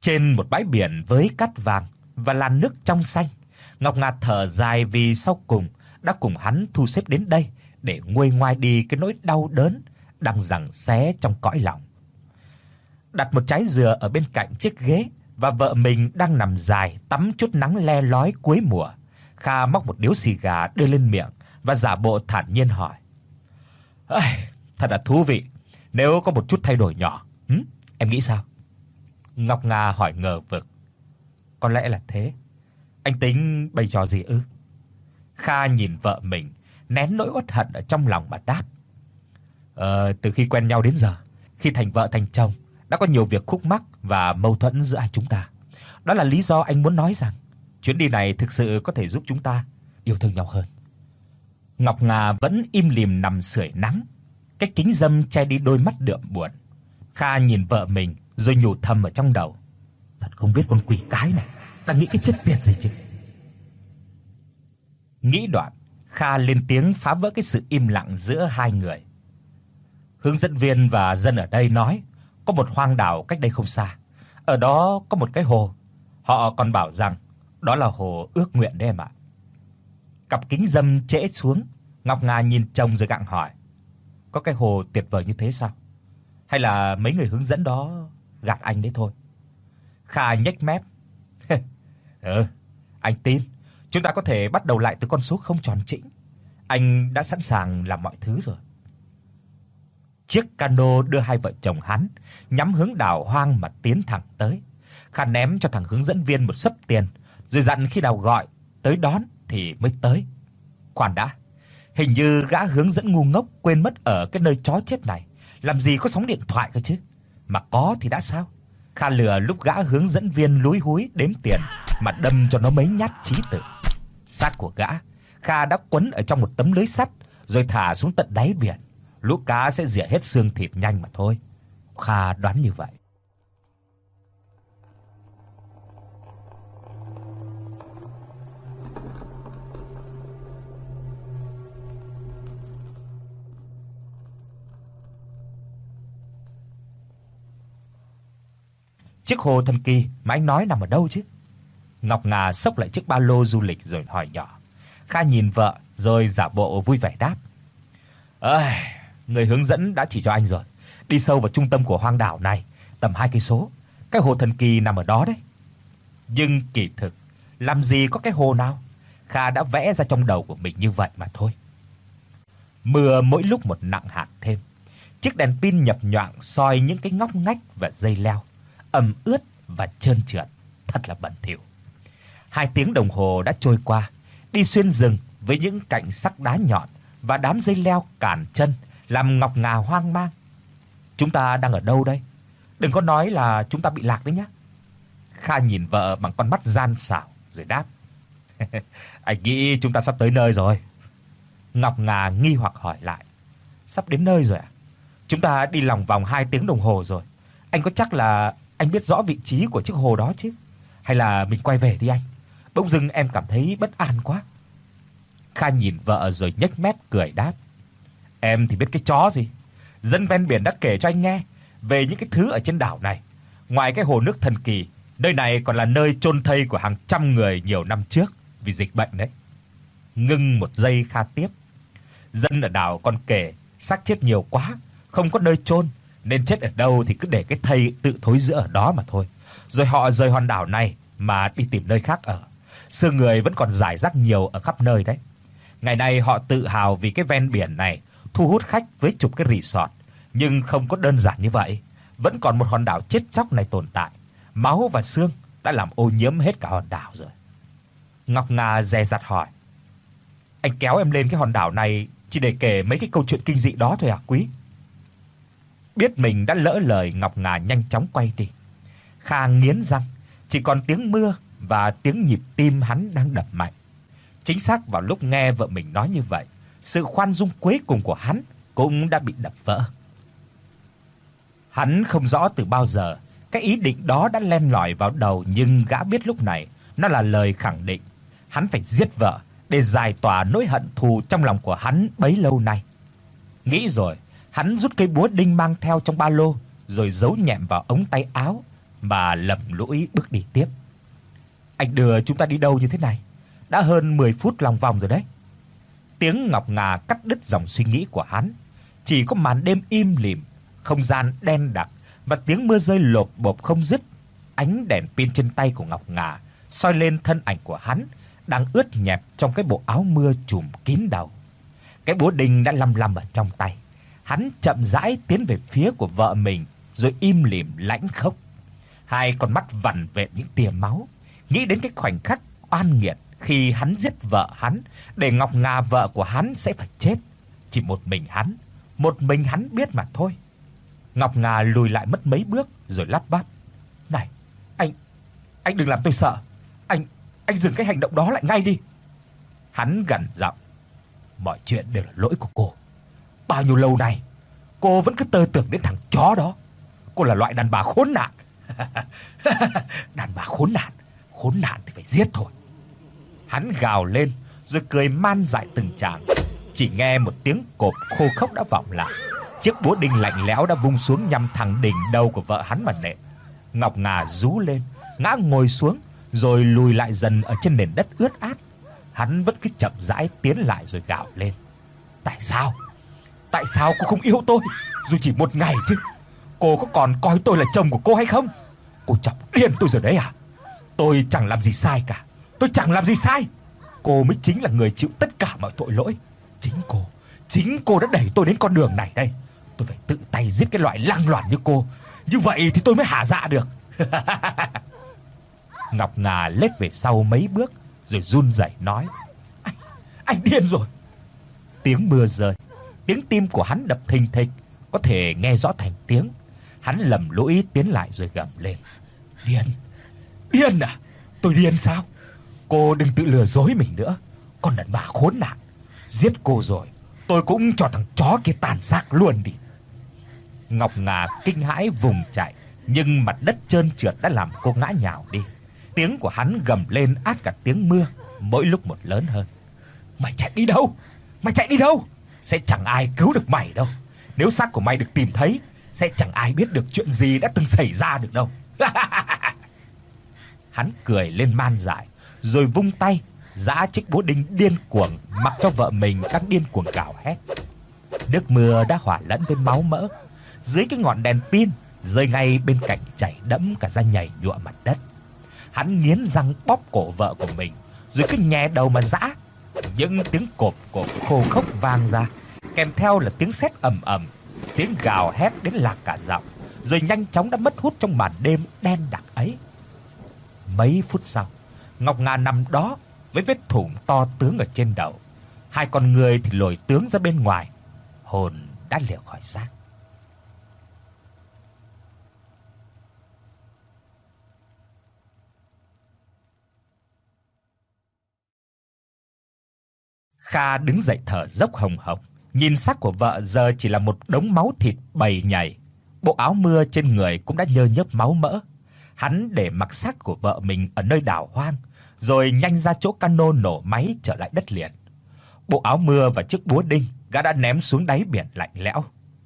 Trên một bãi biển với cát vàng và làn nước trong xanh, Ngọc Ngà thở dài vì sau cùng đã cùng hắn thu xếp đến đây để nguôi ngoai đi cái nỗi đau đớn đang giằng xé trong cõi lòng. Đặt một trái dừa ở bên cạnh chiếc ghế và vợ mình đang nằm dài tắm chút nắng le lói cuối mùa, Kha móc một điếu xì gà đưa lên miệng và giả bộ thản nhiên hỏi: thật là thú vị, nếu có một chút thay đổi nhỏ, em nghĩ sao?" Ngọc Ngà hỏi ngờ vực: "Có lẽ là thế. Anh tính bày trò gì ư?" Kha nhìn vợ mình, nén nỗi uất hận ở trong lòng mà đáp: Từ khi quen nhau đến giờ, khi thành vợ thành chồng, đã có nhiều việc khúc mắc và mâu thuẫn giữa hai chúng ta. Đó là lý do anh muốn nói rằng chuyến đi này thực sự có thể giúp chúng ta yêu thương nhau hơn." Ngọc Ngà vẫn im lìm nằm sưởi nắng, cái kính râm che đi đôi mắt đượm buồn. Kha nhìn vợ mình rồi nhủ thầm ở trong đầu: thật không biết con quỷ cái này đang nghĩ cái chết tiệt gì chứ. Nghĩ đoạn, Kha lên tiếng phá vỡ cái sự im lặng giữa hai người: "Hướng dẫn viên và dân ở đây nói có một hoang đảo cách đây không xa. Ở đó có một cái hồ. Họ còn bảo rằng đó là hồ ước nguyện đấy em ạ." Cặp kính râm trễ xuống, Ngọc Ngà nhìn chồng rồi gặng hỏi: "Có cái hồ tuyệt vời như thế sao? Hay là mấy người hướng dẫn đó gạt anh đấy thôi?" Kha nhếch mép: Anh tin chúng ta có thể bắt đầu lại từ con số không tròn chỉnh. Anh đã sẵn sàng làm mọi thứ rồi." Chiếc cano đưa hai vợ chồng hắn nhắm hướng đảo hoang mà tiến thẳng tới. Kha ném cho thằng hướng dẫn viên một xấp tiền, rồi dặn khi nào gọi tới đón thì mới tới. Khoan đã, hình như gã hướng dẫn ngu ngốc quên mất ở cái nơi chó chết này làm gì có sóng điện thoại cơ chứ. Mà có thì đã sao? Kha lừa lúc gã hướng dẫn viên lúi húi đếm tiền mà đâm cho nó mấy nhát chí tử. Xác của gã Kha đã quấn ở trong một tấm lưới sắt rồi thả xuống tận đáy biển. Lũ cá sẽ rỉa hết xương thịt nhanh mà thôi. Kha đoán như vậy. Chiếc hồ thần kỳ mà anh nói nằm ở đâu chứ? Ngọc Ngà xốc lại chiếc ba lô du lịch rồi hỏi nhỏ. Kha nhìn vợ rồi giả bộ vui vẻ đáp: Người hướng dẫn đã chỉ cho anh rồi. Đi sâu vào trung tâm của hoang đảo này, tầm 2 cây số. Cái hồ thần kỳ nằm ở đó đấy. Nhưng kỳ thực, làm gì có cái hồ nào? Kha đã vẽ ra trong đầu của mình như vậy mà thôi. Mưa mỗi lúc một nặng hạt thêm. Chiếc đèn pin nhập nhoạng soi những cái ngóc ngách và dây leo, ẩm ướt và trơn trượt, thật là bẩn thỉu. 2 tiếng đồng hồ đã trôi qua, đi xuyên rừng với những cạnh sắc đá nhọn và đám dây leo cản chân làm Ngọc Ngà hoang mang. Chúng ta đang ở đâu đây? Đừng có nói là chúng ta bị lạc đấy nhé. Kha nhìn vợ bằng con mắt gian xảo rồi đáp: Anh nghĩ chúng ta sắp tới nơi rồi. Ngọc Ngà nghi hoặc hỏi lại: Sắp đến nơi rồi à? Chúng ta đi lòng vòng 2 tiếng đồng hồ rồi. Anh có chắc là anh biết rõ vị trí của chiếc hồ đó chứ? Hay là mình quay về đi anh? Bỗng dưng em cảm thấy bất an quá. Kha nhìn vợ rồi nhếch mép cười đáp: Em thì biết cái chó gì. Dân ven biển đã kể cho anh nghe về những cái thứ ở trên đảo này. Ngoài cái hồ nước thần kỳ, nơi này còn là nơi chôn thây của hàng trăm người nhiều năm trước vì dịch bệnh đấy. Ngưng một giây Kha tiếp: Dân ở đảo còn kể xác chết nhiều quá, không có nơi chôn nên chết ở đâu thì cứ để cái thây tự thối rữa ở đó mà thôi. Rồi họ rời hòn đảo này mà đi tìm nơi khác ở. Xương người vẫn còn rải rác nhiều ở khắp nơi đấy. Ngày nay họ tự hào vì cái ven biển này thu hút khách với chục cái resort, nhưng không có đơn giản như vậy. Vẫn còn một hòn đảo chết chóc này tồn tại. Máu và xương đã làm ô nhiễm hết cả hòn đảo rồi. Ngọc Ngà dè dặt hỏi: Anh kéo em lên cái hòn đảo này chỉ để kể mấy cái câu chuyện kinh dị đó thôi à quý? Biết mình đã lỡ lời, Ngọc Ngà nhanh chóng quay đi. Kha nghiến răng, chỉ còn tiếng mưa và tiếng nhịp tim hắn đang đập mạnh. Chính xác vào lúc nghe vợ mình nói như vậy, sự khoan dung cuối cùng của hắn cũng đã bị đập vỡ. Hắn không rõ từ bao giờ cái ý định đó đã len lỏi vào đầu, nhưng gã biết lúc này nó là lời khẳng định. Hắn phải giết vợ để giải tỏa nỗi hận thù trong lòng của hắn bấy lâu nay. Nghĩ rồi, hắn rút cây búa đinh mang theo trong ba lô rồi giấu nhẹm vào ống tay áo mà lầm lũi bước đi tiếp. Anh đưa chúng ta đi đâu như thế này? Đã hơn 10 phút lòng vòng rồi đấy. Tiếng ngọc ngà cắt đứt dòng suy nghĩ của hắn. Chỉ có màn đêm im lìm, không gian đen đặc và tiếng mưa rơi lộp bộp không dứt. Ánh đèn pin trên tay của ngọc ngà soi lên thân ảnh của hắn đang ướt nhẹp trong cái bộ áo mưa trùm kín đầu. Cái búa đinh đã lăm lăm ở trong tay. Hắn chậm rãi tiến về phía của vợ mình rồi im lìm lãnh khốc. Hai con mắt vằn vện những tia máu, nghĩ đến cái khoảnh khắc oan nghiệt khi hắn giết vợ hắn để ngọc ngà vợ của hắn sẽ phải chết. Chỉ một mình hắn biết mà thôi. Ngọc ngà lùi lại mất mấy bước rồi lắp bắp: "Này, anh đừng làm tôi sợ. Anh dừng cái hành động đó lại ngay đi." Hắn gằn giọng: "Mọi chuyện đều là lỗi của cô. Bao nhiêu lâu nay cô vẫn cứ tơ tưởng đến thằng chó đó. Cô là loại đàn bà khốn nạn." "Đàn bà khốn nạn thì phải giết thôi." Hắn gào lên rồi cười man dại từng tràng. Chỉ nghe một tiếng cộp khô khốc đã vọng lại. Chiếc búa đinh lạnh lẽo đã vung xuống nhằm thẳng đỉnh đầu của vợ hắn mà nện. Ngọc ngà rú lên, ngã ngồi xuống rồi lùi lại dần ở trên nền đất ướt át. Hắn vẫn cứ chậm rãi tiến lại rồi gào lên: Tại sao cô không yêu tôi, dù chỉ một ngày chứ? Cô có còn coi tôi là chồng của cô hay không? Cô chọc điên tôi rồi đấy à? Tôi chẳng làm gì sai cả. Tôi chẳng làm gì sai. Cô mới chính là người chịu tất cả mọi tội lỗi. Chính cô đã đẩy tôi đến con đường này đây. Tôi phải tự tay giết cái loại lăng loàn như cô. Như vậy thì tôi mới hả dạ được." Ngọc ngà lết về sau mấy bước rồi run rẩy nói: Anh điên rồi." Tiếng mưa rơi, tiếng tim của hắn đập thình thịch, có thể nghe rõ thành tiếng. Hắn lầm lũi tiến lại rồi gầm lên: Điên à? Tôi điên sao? Cô đừng tự lừa dối mình nữa. Con đàn bà khốn nạn. Giết cô rồi, tôi cũng cho thằng chó kia tàn xác luôn đi." Ngọc ngà kinh hãi vùng chạy, nhưng mặt đất trơn trượt đã làm cô ngã nhào đi. Tiếng của hắn gầm lên át cả tiếng mưa, mỗi lúc một lớn hơn: Mày chạy đi đâu? Sẽ chẳng ai cứu được mày đâu. Nếu xác của mày được tìm thấy, sẽ chẳng ai biết được chuyện gì đã từng xảy ra được đâu." Hắn cười lên man dại, rồi vung tay giã chiếc búa đinh điên cuồng mặc cho vợ mình đang điên cuồng gào hét. Nước mưa đã hòa lẫn với máu mỡ. Dưới cái ngọn đèn pin rơi ngay bên cạnh chảy đẫm cả ra nhầy nhụa mặt đất. Hắn nghiến răng bóp cổ vợ của mình, rồi cứ nhè đầu mà giã. Những tiếng cộp khô khốc vang ra, kèm theo là tiếng sét ầm ầm, tiếng gào hét đến lạc cả giọng, rồi nhanh chóng đã mất hút trong màn đêm đen đặc ấy. Mấy phút sau, Ngọc ngà nằm đó với vết thủng to tướng ở trên đầu. Hai con người thì lồi tướng ra bên ngoài, hồn đã lìa khỏi xác. Kha đứng dậy thở dốc hồng hộc, nhìn xác của vợ giờ chỉ là một đống máu thịt bầy nhầy. Bộ áo mưa trên người cũng đã nhơ nhớp máu mỡ. Hắn để mặc xác của vợ mình ở nơi đảo hoang, rồi nhanh ra chỗ cano nổ máy trở lại đất liền. Bộ áo mưa và chiếc búa đinh gã đã ném xuống đáy biển lạnh lẽo.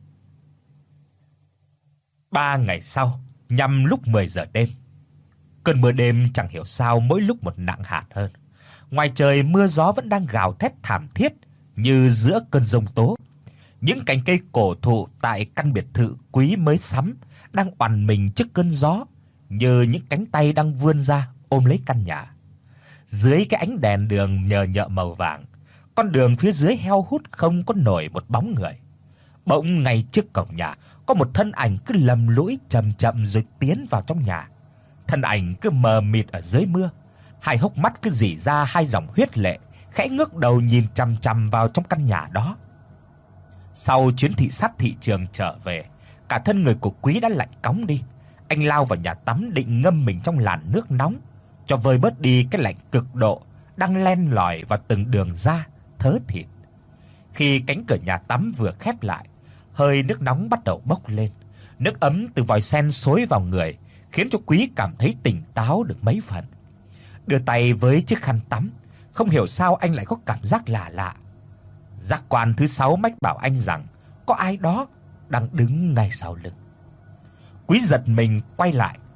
3 ngày sau, nhằm lúc 10 giờ đêm. Cơn mưa đêm chẳng hiểu sao mỗi lúc một nặng hạt hơn. Ngoài trời mưa gió vẫn đang gào thét thảm thiết như giữa cơn giông tố. Những cành cây cổ thụ tại căn biệt thự quý mới sắm đang oằn mình trước cơn gió, như những cánh tay đang vươn ra ôm lấy căn nhà. Dưới cái ánh đèn đường nhờ nhợ màu vàng, con đường phía dưới heo hút không có nổi một bóng người. Bỗng ngay trước cổng nhà có một thân ảnh cứ lầm lũi chậm chậm rồi tiến vào trong nhà. Thân ảnh cứ mờ mịt ở dưới mưa, hai hốc mắt cứ rỉ ra hai dòng huyết lệ, khẽ ngước đầu nhìn chằm chằm vào trong căn nhà đó. Sau chuyến thị sát thị trường trở về, cả thân người của Quý đã lạnh cóng đi. Anh lao vào nhà tắm định ngâm mình trong làn nước nóng cho vơi bớt đi cái lạnh cực độ đang len lỏi vào từng đường da, thớ thịt. Khi cánh cửa nhà tắm vừa khép lại, hơi nước nóng bắt đầu bốc lên. Nước ấm từ vòi sen xối vào người, khiến cho Quý cảm thấy tỉnh táo được mấy phần. Đưa tay với chiếc khăn tắm, không hiểu sao anh lại có cảm giác lạ lạ. Giác quan thứ 6 mách bảo anh rằng có ai đó đang đứng ngay sau lưng. Quý giật mình quay lại,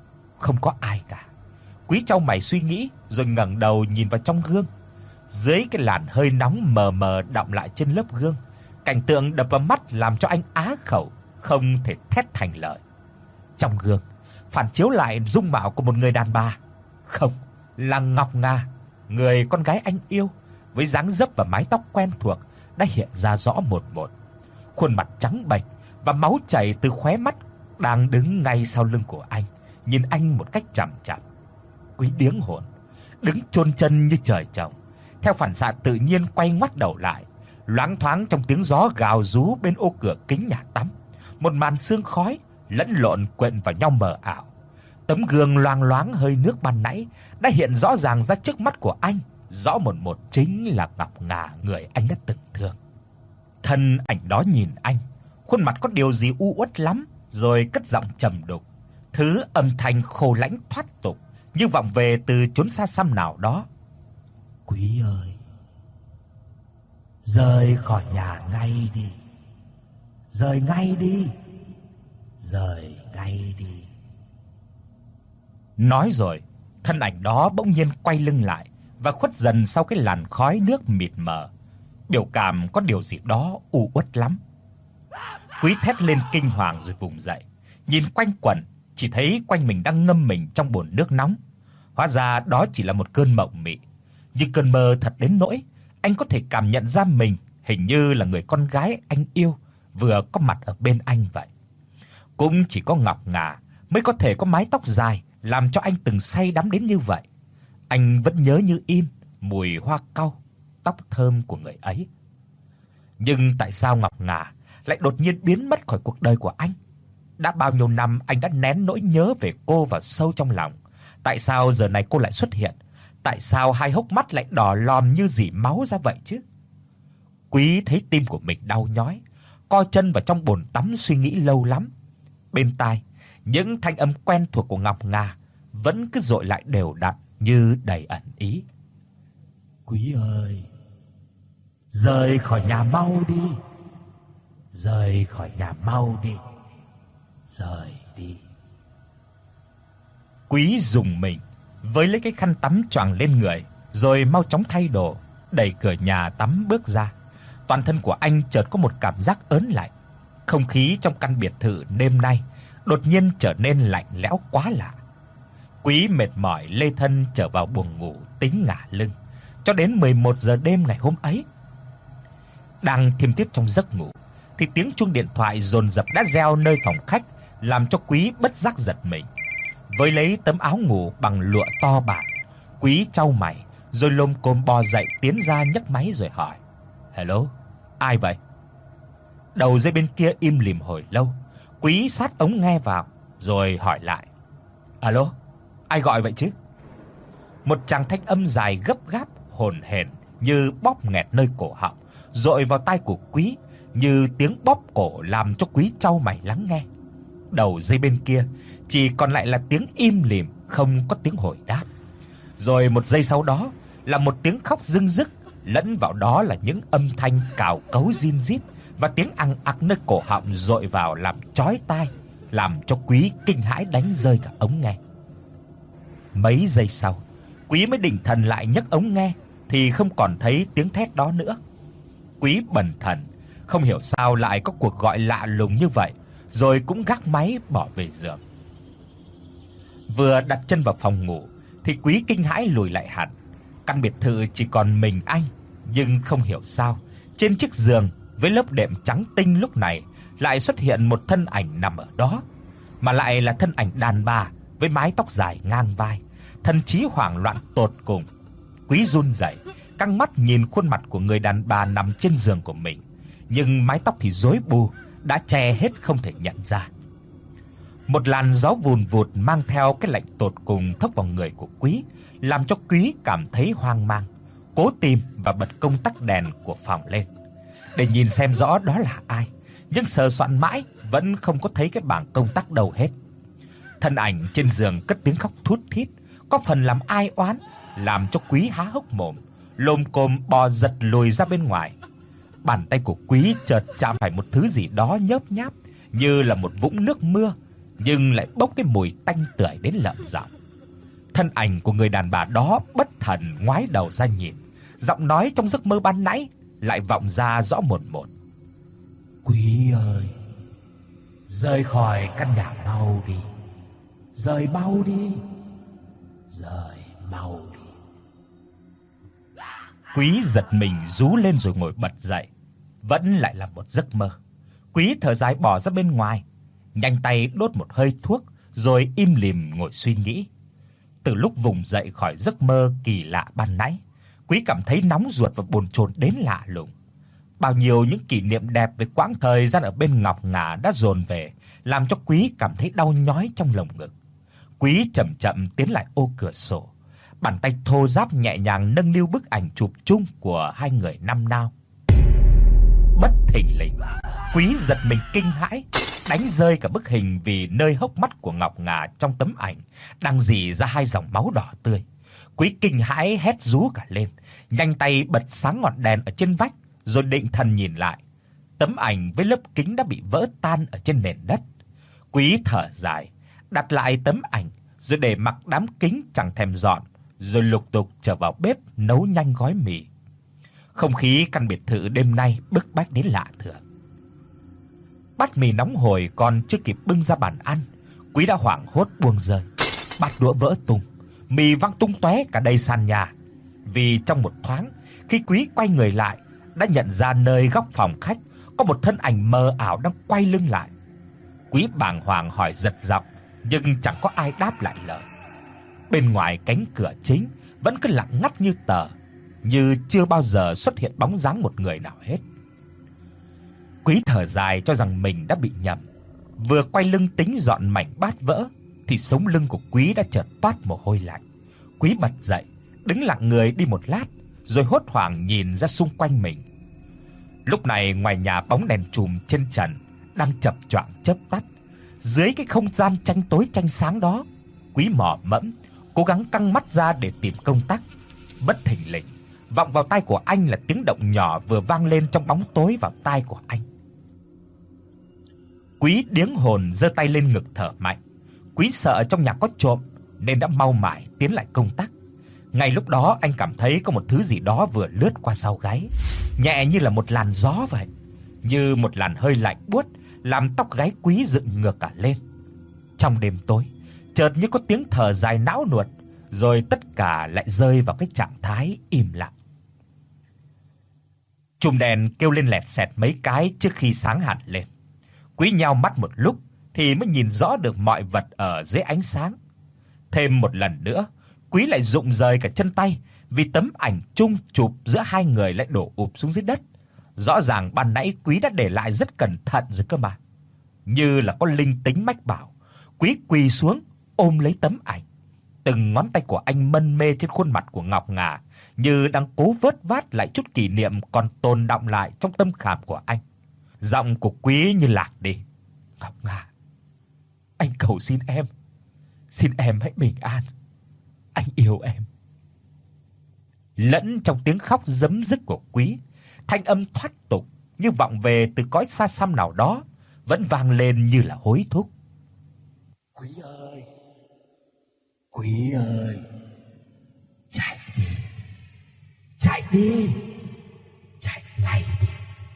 không có ai cả. Quý chau mày suy nghĩ rồi ngẩng đầu nhìn vào trong gương. Dưới cái làn hơi nóng mờ mờ đọng lại trên lớp gương, cảnh tượng đập vào mắt làm cho anh á khẩu, không thể thét thành lời. Trong gương phản chiếu lại dung mạo của một người đàn bà, không, là Ngọc Nga, người con gái anh yêu, với dáng dấp và mái tóc quen thuộc đã hiện ra rõ một một. Khuôn mặt trắng bệch và máu chảy từ khóe mắt đang đứng ngay sau lưng của anh, nhìn anh một cách chằm chằm. Quý điếng hồn, đứng chôn chân như trời trồng, theo phản xạ tự nhiên quay ngoắt đầu lại. Loáng thoáng trong tiếng gió gào rú bên ô cửa kính nhà tắm, một màn sương khói lẫn lộn quyện vào nhau mờ ảo. Tấm gương loang loáng hơi nước ban nãy đã hiện rõ ràng ra trước mắt của anh, rõ một một chính là Ngọc Nga, người anh đã từng thương. Thân ảnh đó nhìn anh, khuôn mặt có điều gì u uất lắm, rồi cất giọng trầm đục, thứ âm thanh khô lãnh thoát tục như vọng về từ chốn xa xăm nào đó. Quý ơi, rời khỏi nhà ngay đi. Rời ngay đi. Rời ngay đi. Nói rồi, thân ảnh đó bỗng nhiên quay lưng lại và khuất dần sau cái làn khói nước mịt mờ. Biểu cảm có điều gì đó u uất lắm. Quý thét lên kinh hoàng rồi vùng dậy, nhìn quanh quẩn, chỉ thấy quanh mình đang ngâm mình trong bồn nước nóng. Hóa ra đó chỉ là một cơn mộng mị, nhưng cơn mơ thật đến nỗi anh có thể cảm nhận ra mình hình như là người con gái anh yêu vừa có mặt ở bên anh vậy. Cũng chỉ có Ngọc Nga mới có thể có mái tóc dài làm cho anh từng say đắm đến như vậy. Anh vẫn nhớ như in mùi hoa cau, tóc thơm của người ấy. Nhưng tại sao Ngọc Nga lại đột nhiên biến mất khỏi cuộc đời của anh? Đã bao nhiêu năm anh đã nén nỗi nhớ về cô vào sâu trong lòng. Tại sao giờ này cô lại xuất hiện? Tại sao hai hốc mắt lại đỏ lòm như rỉ máu ra vậy chứ? Quý thấy tim của mình đau nhói, co chân vào trong bồn tắm suy nghĩ lâu lắm. Bên tai, những thanh âm quen thuộc của Ngọc Nga vẫn cứ dội lại đều đặn như đầy ẩn ý. Quý ơi, rời khỏi nhà mau đi. Rời khỏi nhà mau đi. Rời đi. Quý dùng mình, với lấy cái khăn tắm choàng lên người, rồi mau chóng thay đồ, đẩy cửa nhà tắm bước ra. Toàn thân của anh chợt có một cảm giác ớn lạnh. Không khí trong căn biệt thự đêm nay đột nhiên trở nên lạnh lẽo quá lạ. Quý mệt mỏi lê thân trở vào buồng ngủ tính ngả lưng cho đến 11 giờ đêm ngày hôm ấy. Đang thiêm thiếp trong giấc ngủ thì tiếng chuông điện thoại dồn dập đã reo nơi phòng khách, làm cho Quý bất giác giật mình. Với lấy tấm áo ngủ bằng lụa to bản, Quý chau mày rồi lồm cồm bò dậy tiến ra nhấc máy rồi hỏi: "Hello, ai vậy?" Đầu dây bên kia im lìm hồi lâu, Quý sát ống nghe vào rồi hỏi lại: "Alo, ai gọi vậy chứ?" Một tràng thanh âm dài gấp gáp hồn hển như bóp nghẹt nơi cổ họng dội vào tai của Quý, như tiếng bóp cổ làm cho Quý chau mày lắng nghe. Đầu dây bên kia chỉ còn lại là tiếng im lìm không có tiếng hồi đáp. Rồi một giây sau đó là một tiếng khóc rưng rức, lẫn vào đó là những âm thanh cào cấu rin rít và tiếng ằng ặc nơi cổ họng dội vào làm chói tai, làm cho Quý kinh hãi đánh rơi cả ống nghe. Mấy giây sau, Quý mới định thần lại nhấc ống nghe thì không còn thấy tiếng thét đó nữa. Quý bần thần, không hiểu sao lại có cuộc gọi lạ lùng như vậy, rồi cũng gác máy bỏ về giường. Vừa đặt chân vào phòng ngủ thì Quý kinh hãi lùi lại hẳn. Căn biệt thự chỉ còn mình anh, nhưng không hiểu sao trên chiếc giường với lớp đệm trắng tinh lúc này lại xuất hiện một thân ảnh nằm ở đó, mà lại là thân ảnh đàn bà với mái tóc dài ngang vai. Thần trí hoảng loạn tột cùng, Quý run rẩy, căng mắt nhìn khuôn mặt của người đàn bà nằm trên giường của mình, nhưng mái tóc thì rối bù, đã che hết không thể nhận ra. Một làn gió vùn vụt mang theo cái lạnh tột cùng thốc vào người của Quý, làm cho Quý cảm thấy hoang mang, cố tìm và bật công tắc đèn của phòng lên để nhìn xem rõ đó là ai, nhưng sờ soạn mãi vẫn không có thấy cái bảng công tắc đâu hết. Thân ảnh trên giường cất tiếng khóc thút thít, có phần làm ai oán, làm cho Quý há hốc mồm, lồm cồm bò giật lùi ra bên ngoài. Bàn tay của Quý chợt chạm phải một thứ gì đó nhớp nháp như là một vũng nước mưa, nhưng lại bốc cái mùi tanh tưởi đến lợm giọng. Thân ảnh của người đàn bà đó bất thần ngoái đầu ra nhìn, giọng nói trong giấc mơ ban nãy lại vọng ra rõ mồn một. Quý ơi, rời khỏi căn nhà mau đi. Rời mau đi. Rời mau đi. Quý giật mình rú lên rồi ngồi bật dậy. Vẫn lại là một giấc mơ. Quý thở dài bỏ ra bên ngoài, nhanh tay đốt một hơi thuốc rồi im lìm ngồi suy nghĩ. Từ lúc vùng dậy khỏi giấc mơ kỳ lạ ban nãy, Quý cảm thấy nóng ruột và bồn chồn đến lạ lùng. Bao nhiêu những kỷ niệm đẹp về quãng thời gian ở bên Ngọc Ngà đã dồn về, làm cho Quý cảm thấy đau nhói trong lồng ngực. Quý chậm chậm tiến lại ô cửa sổ, bàn tay thô ráp nhẹ nhàng nâng niu bức ảnh chụp chung của hai người năm nào. Bất thình lình, Quý giật mình kinh hãi, đánh rơi cả bức hình vì nơi hốc mắt của Ngọc Ngà trong tấm ảnh đang rỉ ra hai dòng máu đỏ tươi. Quý kinh hãi hét rú cả lên, nhanh tay bật sáng ngọn đèn ở trên vách rồi định thần nhìn lại. Tấm ảnh với lớp kính đã bị vỡ tan ở trên nền đất. Quý thở dài, đặt lại tấm ảnh rồi để mặc đám kính chẳng thèm dọn, rồi lục tục trở vào bếp nấu nhanh gói mì. Không khí căn biệt thự đêm nay bức bách đến lạ thường. Bát mì nóng hổi còn chưa kịp bưng ra bàn ăn, Quý đã hoảng hốt buông rơi. Bát đũa vỡ tung, mì văng tung tóe cả đầy sàn nhà. Vì trong một thoáng, khi Quý quay người lại, đã nhận ra nơi góc phòng khách có một thân ảnh mờ ảo đang quay lưng lại. Quý bàng hoàng hỏi giật giọng, nhưng chẳng có ai đáp lại lời. Bên ngoài cánh cửa chính vẫn cứ lặng ngắt như tờ, như chưa bao giờ xuất hiện bóng dáng một người nào hết. Quý thở dài cho rằng mình đã bị nhầm. Vừa quay lưng tính dọn mảnh bát vỡ thì sống lưng của Quý đã chợt toát mồ hôi lạnh. Quý bật dậy, đứng lặng người đi một lát, rồi hốt hoảng nhìn ra xung quanh mình. Lúc này ngoài nhà bóng đèn chùm trên trần đang chập choạng chớp tắt. Dưới cái không gian tranh tối tranh sáng đó, Quý mò mẫm cố gắng căng mắt ra để tìm công tắc. Bất thình lình, vọng vào tai của anh là tiếng động nhỏ vừa vang lên trong bóng tối vào tai của anh. Quý điếng hồn giơ tay lên ngực thở mạnh. Quý sợ trong nhà có trộm nên đã mau mải tiến lại công tắc. Ngay lúc đó anh cảm thấy có một thứ gì đó vừa lướt qua sau gáy, nhẹ như là một làn gió vậy, như một làn hơi lạnh buốt làm tóc gáy Quý dựng ngược cả lên. Trong đêm tối, chợt như có tiếng thở dài não nuột, rồi tất cả lại rơi vào cái trạng thái im lặng. Chùm đèn kêu lên lẹt xẹt mấy cái trước khi sáng hẳn lên. Quý nheo mắt một lúc thì mới nhìn rõ được mọi vật ở dưới ánh sáng. Thêm một lần nữa, Quý lại rụng rời cả chân tay vì tấm ảnh chung chụp giữa hai người lại đổ ụp xuống dưới đất. Rõ ràng ban nãy Quý đã để lại rất cẩn thận rồi cơ mà. Như là có linh tính mách bảo, Quý quỳ xuống ôm lấy tấm ảnh. Từng ngón tay của anh mân mê trên khuôn mặt của Ngọc Ngà, như đang cố vớt vát lại chút kỷ niệm còn tồn đọng lại trong tâm khảm của anh. Giọng của Quý như lạc đi. "Ngọc Ngà, anh cầu xin em hãy bình an. Anh yêu em." Lẫn trong tiếng khóc rấm rứt của Quý, thanh âm thoát tục như vọng về từ cõi xa xăm nào đó, vẫn vang lên như là hối thúc. "Quý ơi, Quý ơi, chạy đi, chạy đi, chạy ngay đi."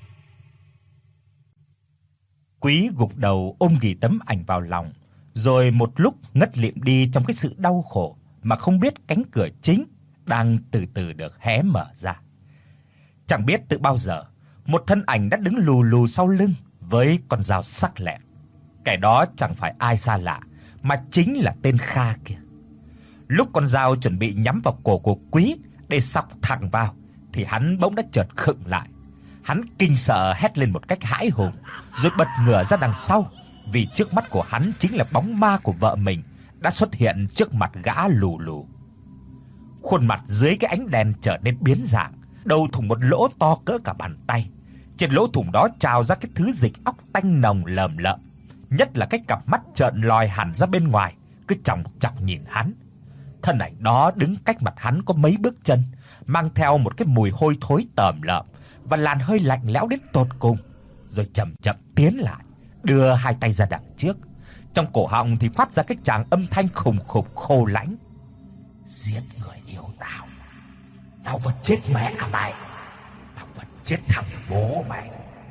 Quý gục đầu ôm ghì tấm ảnh vào lòng, rồi một lúc ngất lịm đi trong cái sự đau khổ mà không biết cánh cửa chính đang từ từ được hé mở ra. Chẳng biết từ bao giờ, một thân ảnh đã đứng lù lù sau lưng với con dao sắc lẹm. Kẻ đó chẳng phải ai xa lạ mà chính là tên Kha kia. Lúc con dao chuẩn bị nhắm vào cổ của Quý để xọc thẳng vào thì hắn bỗng đã chợt khựng lại. Hắn kinh sợ hét lên một cách hãi hùng, rồi bật ngửa ra đằng sau, vì trước mắt của hắn chính là bóng ma của vợ mình đã xuất hiện trước mặt gã lù lù. Khuôn mặt dưới cái ánh đèn trở nên biến dạng, đầu thủng một lỗ to cỡ cả bàn tay. Trên lỗ thủng đó trào ra cái thứ dịch óc tanh nồng lờm lợm, nhất là cái cặp mắt trợn lòi hẳn ra bên ngoài, cứ chòng chọc nhìn hắn. Thân ảnh đó đứng cách mặt hắn có mấy bước chân, mang theo một cái mùi hôi thối tởm lợm và làn hơi lạnh lẽo đến tột cùng, rồi chậm chậm tiến lại, đưa hai tay ra đằng trước, Trong cổ họng thì phát ra cái tràng âm thanh khủng khục khô lãnh. Giết người yêu tao, tao vật chết mẹ mày, tao vật chết thằng bố mày.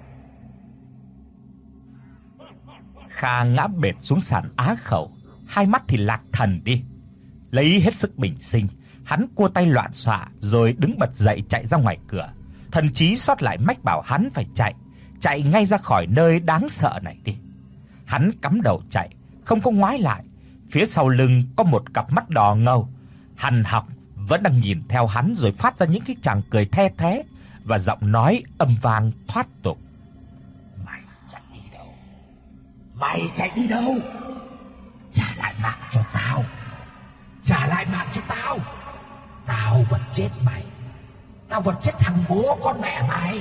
Kha ngã bệt xuống sàn á khẩu, hai mắt thì lạc thần đi. Lấy hết sức bình sinh, hắn cua tay loạn xạ rồi đứng bật dậy chạy ra ngoài cửa. Thần trí sót lại mách bảo hắn phải chạy ngay ra khỏi nơi đáng sợ này đi. Hắn cắm đầu chạy, không có ngoái lại. Phía sau lưng có một cặp mắt đỏ ngầu, hằn học vẫn đang nhìn theo hắn rồi phát ra những cái tràng cười the thé và giọng nói âm vang thoát tục. Mày chạy đi đâu? Mày chạy đi đâu? Trả lại mạng cho tao. Trả lại mạng cho tao. Tao vật chết mày. Tao vật chết thằng bố con mẹ mày.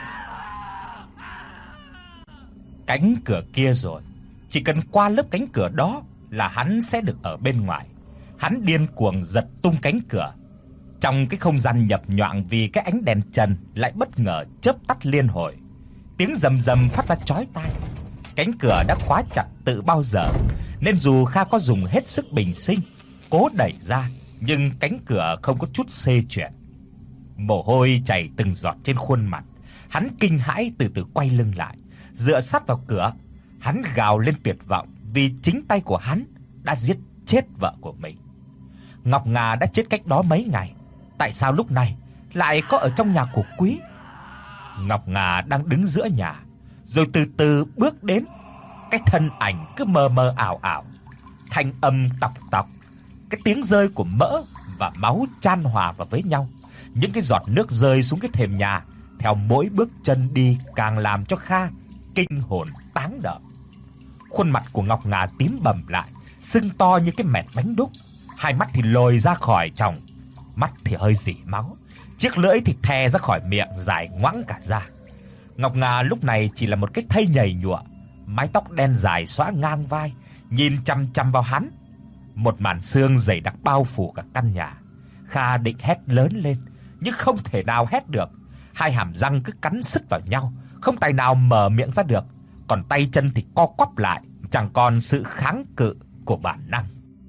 Cánh cửa kia rồi, chỉ cần qua lớp cánh cửa đó là hắn sẽ được ở bên ngoài. Hắn điên cuồng giật tung cánh cửa. Trong cái không gian nhập nhoạng vì cái ánh đèn trần lại bất ngờ chớp tắt liên hồi. Tiếng rầm rầm phát ra chói tai. Cánh cửa đã khóa chặt từ bao giờ, nên dù Kha có dùng hết sức bình sinh cố đẩy ra, nhưng cánh cửa không có chút xê chuyển. Mồ hôi chảy từng giọt trên khuôn mặt, hắn kinh hãi từ từ quay lưng lại, dựa sát vào cửa. Hắn gào lên tuyệt vọng vì chính tay của hắn đã giết chết vợ của mình. Ngọc Ngà đã chết cách đó mấy ngày, tại sao lúc này lại có ở trong nhà của Quý? Ngọc Ngà đang đứng giữa nhà, rồi từ từ bước đến. Cái thân ảnh cứ mờ mờ ảo ảo, thanh âm tọc tọc, cái tiếng rơi của mỡ và máu chan hòa vào với nhau. Những cái giọt nước rơi xuống cái thềm nhà theo mỗi bước chân đi càng làm cho Kha kinh hồn táng đợm. Khuôn mặt của Ngọc Ngà tím bầm lại, sưng to như cái mẹt bánh đúc, hai mắt thì lồi ra khỏi tròng, mắt thì hơi rỉ máu, chiếc lưỡi thì thè ra khỏi miệng dài ngoãng cả ra. Ngọc Ngà lúc này chỉ là một cái thây nhầy nhụa, mái tóc đen dài xõa ngang vai, nhìn chằm chằm vào hắn. Một màn sương dày đặc bao phủ cả căn nhà. Kha định hét lớn lên, nhưng không thể nào hét được. Hai hàm răng cứ cắn sứt vào nhau, không tài nào mở miệng ra được, còn tay chân thì co quắp lại, chẳng còn sự kháng cự của bản năng.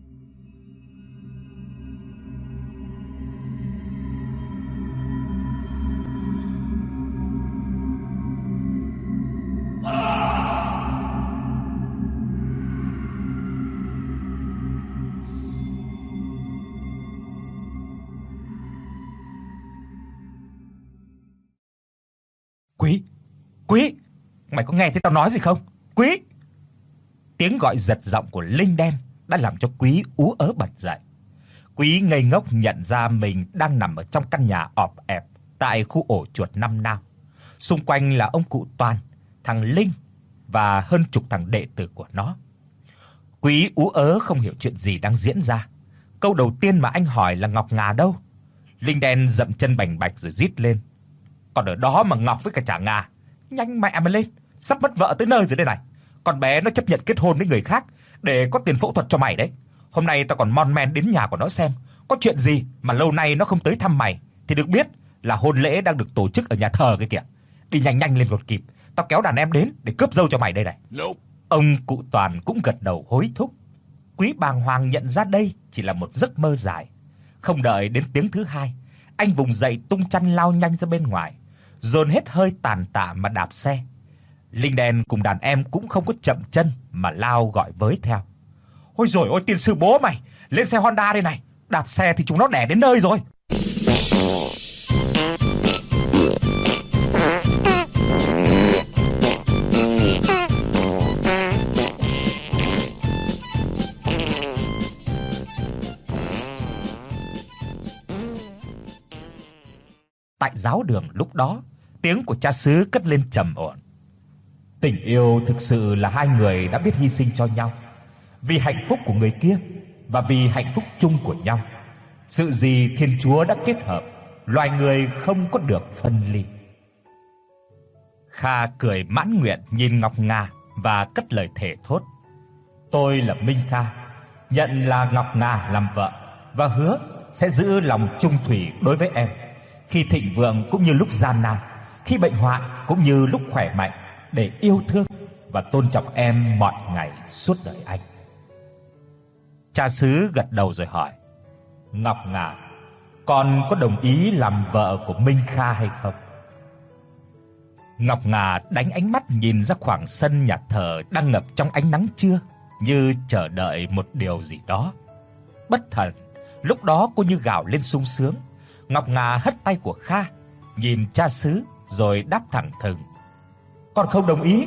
Quý, mày có nghe thấy tao nói gì không? Quý! Tiếng gọi giật giọng của Linh Đen đã làm cho Quý ú ớ bật dậy. Quý ngây ngốc nhận ra mình đang nằm ở trong căn nhà ọp ẹp tại khu ổ chuột năm nào. Xung quanh là ông cụ Toàn, thằng Linh và hơn chục thằng đệ tử của nó. Quý ú ớ không hiểu chuyện gì đang diễn ra. Câu đầu tiên mà anh hỏi là Ngọc Ngà đâu? Linh Đen dậm chân bành bạch rồi rít lên. Còn ở đó mà Ngọc với cả Trà Ngà, nhanh mẹ mà lên, sắp mất vợ tới nơi rồi đây này. Con bé nó chấp nhận kết hôn với người khác để có tiền phẫu thuật cho mày đấy. Hôm nay tao còn mon men đến nhà của nó xem có chuyện gì mà lâu nay nó không tới thăm mày, thì được biết là hôn lễ đang được tổ chức ở nhà thờ kia kìa. Đi nhanh nhanh lên còn kịp, tao kéo đàn em đến để cướp dâu cho mày đây này. Ông cụ Toàn cũng gật đầu hối thúc. Quý bàng hoàng nhận ra đây chỉ là một giấc mơ dài. Không đợi đến tiếng thứ hai, anh vùng dậy tung chăn lao nhanh ra bên ngoài, dồn hết hơi tàn tạ mà đạp xe. Linh Đen cùng đàn em cũng không có chậm chân mà lao gọi với theo. Ôi giời ơi, tiên sư bố mày, lên xe Honda đây này, đạp xe thì chúng nó đẻ đến nơi rồi. Tại giáo đường lúc đó, tiếng của cha xứ cất lên trầm ổn. Tình yêu thực sự là hai người đã biết hy sinh cho nhau, vì hạnh phúc của người kia và vì hạnh phúc chung của nhau. Sự gì Thiên Chúa đã kết hợp, loài người không có được phân ly. Kha cười mãn nguyện nhìn Ngọc Ngà và cất lời thề thốt. Tôi là Minh Kha, nhận là Ngọc Ngà làm vợ và hứa sẽ giữ lòng trung thủy đối với em, khi thịnh vượng cũng như lúc gian nan, khi bệnh hoạn cũng như lúc khỏe mạnh, để yêu thương và tôn trọng em mọi ngày suốt đời anh." Cha xứ gật đầu rồi hỏi: "Ngọc Ngà, con có đồng ý làm vợ của Minh Kha hay không?" Ngọc Ngà đánh ánh mắt nhìn ra khoảng sân nhà thờ đang ngập trong ánh nắng trưa, như chờ đợi một điều gì đó. Bất thần, lúc đó cô như gào lên sung sướng. Ngọc Ngà hất tay của Kha, nhìn cha xứ rồi đáp thẳng thừng: "Con không đồng ý."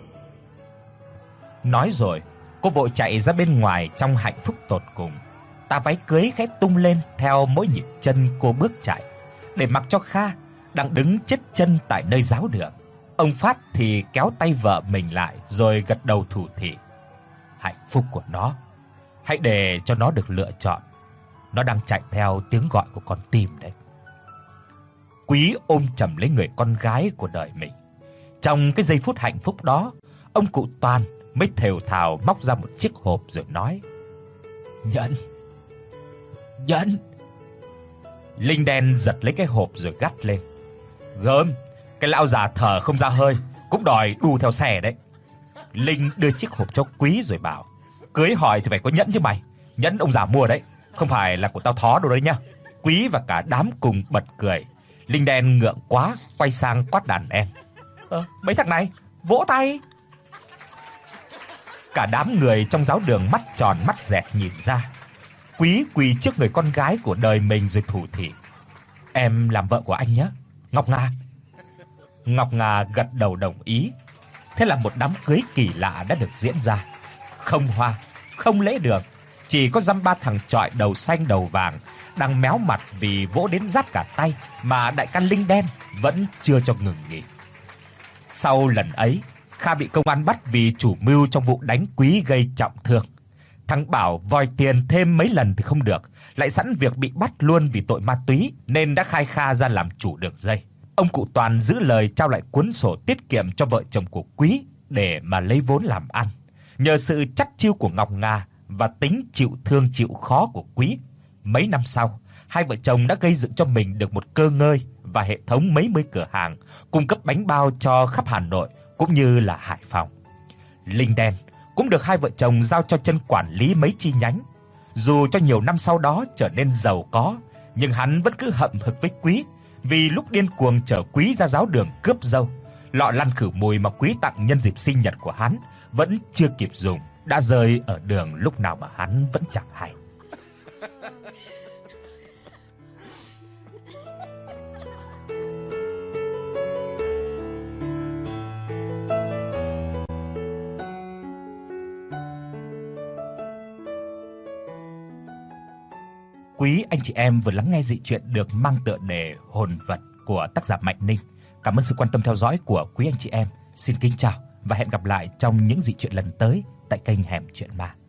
Nói rồi, cô vội chạy ra bên ngoài trong hạnh phúc tột cùng. Tà váy cưới khẽ tung lên theo mỗi nhịp chân cô bước chạy, để mặc cho Kha đang đứng chết chân tại nơi giáo đường. Ông Phát thì kéo tay vợ mình lại rồi gật đầu thủ thỉ: "Hạnh phúc của nó, hãy để cho nó được lựa chọn. Nó đang chạy theo tiếng gọi của con tim đấy." Quý ôm chầm lấy người con gái của đời mình. Trong cái giây phút hạnh phúc đó, ông cụ Toàn mới thều thào móc ra một chiếc hộp rồi nói: "Nhẫn. Nhẫn." Linh đen giật lấy cái hộp rồi gắt lên: "Gớm, cái lão già thở không ra hơi cũng đòi đu theo xe đấy." Linh đưa chiếc hộp cho Quý rồi bảo: "Cưới hỏi thì phải có nhẫn chứ mày. Nhẫn ông già mua đấy, không phải là của tao thó đâu đấy nhá." Quý và cả đám cùng bật cười. Linh đen ngượng quá quay sang quát đàn em: "Mấy thằng này, vỗ tay." Cả đám người trong giáo đường mắt tròn mắt dẹt nhìn ra. Quý quỳ trước người con gái của đời mình rồi thủ thỉ: "Em làm vợ của anh nhé, Ngọc Ngà." Ngọc Ngà gật đầu đồng ý. Thế là một đám cưới kỳ lạ đã được diễn ra. Không hoa, không lễ đường, chỉ có dăm ba thằng chọi đầu xanh đầu vàng đang méo mặt vì vỗ đến rát cả tay mà đại ca Linh đen vẫn chưa cho ngừng nghỉ. Sau lần ấy, Kha bị công an bắt vì chủ mưu trong vụ đánh Quý gây trọng thương. Thằng Bảo vòi tiền thêm mấy lần thì không được, lại sẵn việc bị bắt luôn vì tội ma túy nên đã khai Kha ra làm chủ đường dây. Ông cụ Toàn giữ lời trao lại cuốn sổ tiết kiệm cho vợ chồng của Quý để mà lấy vốn làm ăn. Nhờ sự chắt chiu của Ngọc Ngà và tính chịu thương chịu khó của Quý, mấy năm sau, hai vợ chồng đã gây dựng cho mình được một cơ ngơi và hệ thống mấy mươi cửa hàng cung cấp bánh bao cho khắp Hà Nội cũng như là Hải Phòng. Linh đen cũng được hai vợ chồng giao cho chân quản lý mấy chi nhánh. Dù cho nhiều năm sau đó trở nên giàu có, nhưng hắn vẫn cứ hậm hực với Quý, vì lúc điên cuồng chở Quý ra giáo đường cướp dâu, lọ lăn khử mùi mà Quý tặng nhân dịp sinh nhật của hắn vẫn chưa kịp dùng, đã rơi ở đường lúc nào mà hắn vẫn chẳng hay. Quý anh chị em vừa lắng nghe dị truyện được mang tựa đề Hồn Vật của tác giả Mạnh Ninh. Cảm ơn sự quan tâm theo dõi của quý anh chị em. Xin kính chào và hẹn gặp lại trong những dị truyện lần tới tại kênh Hẻm Truyện Ma.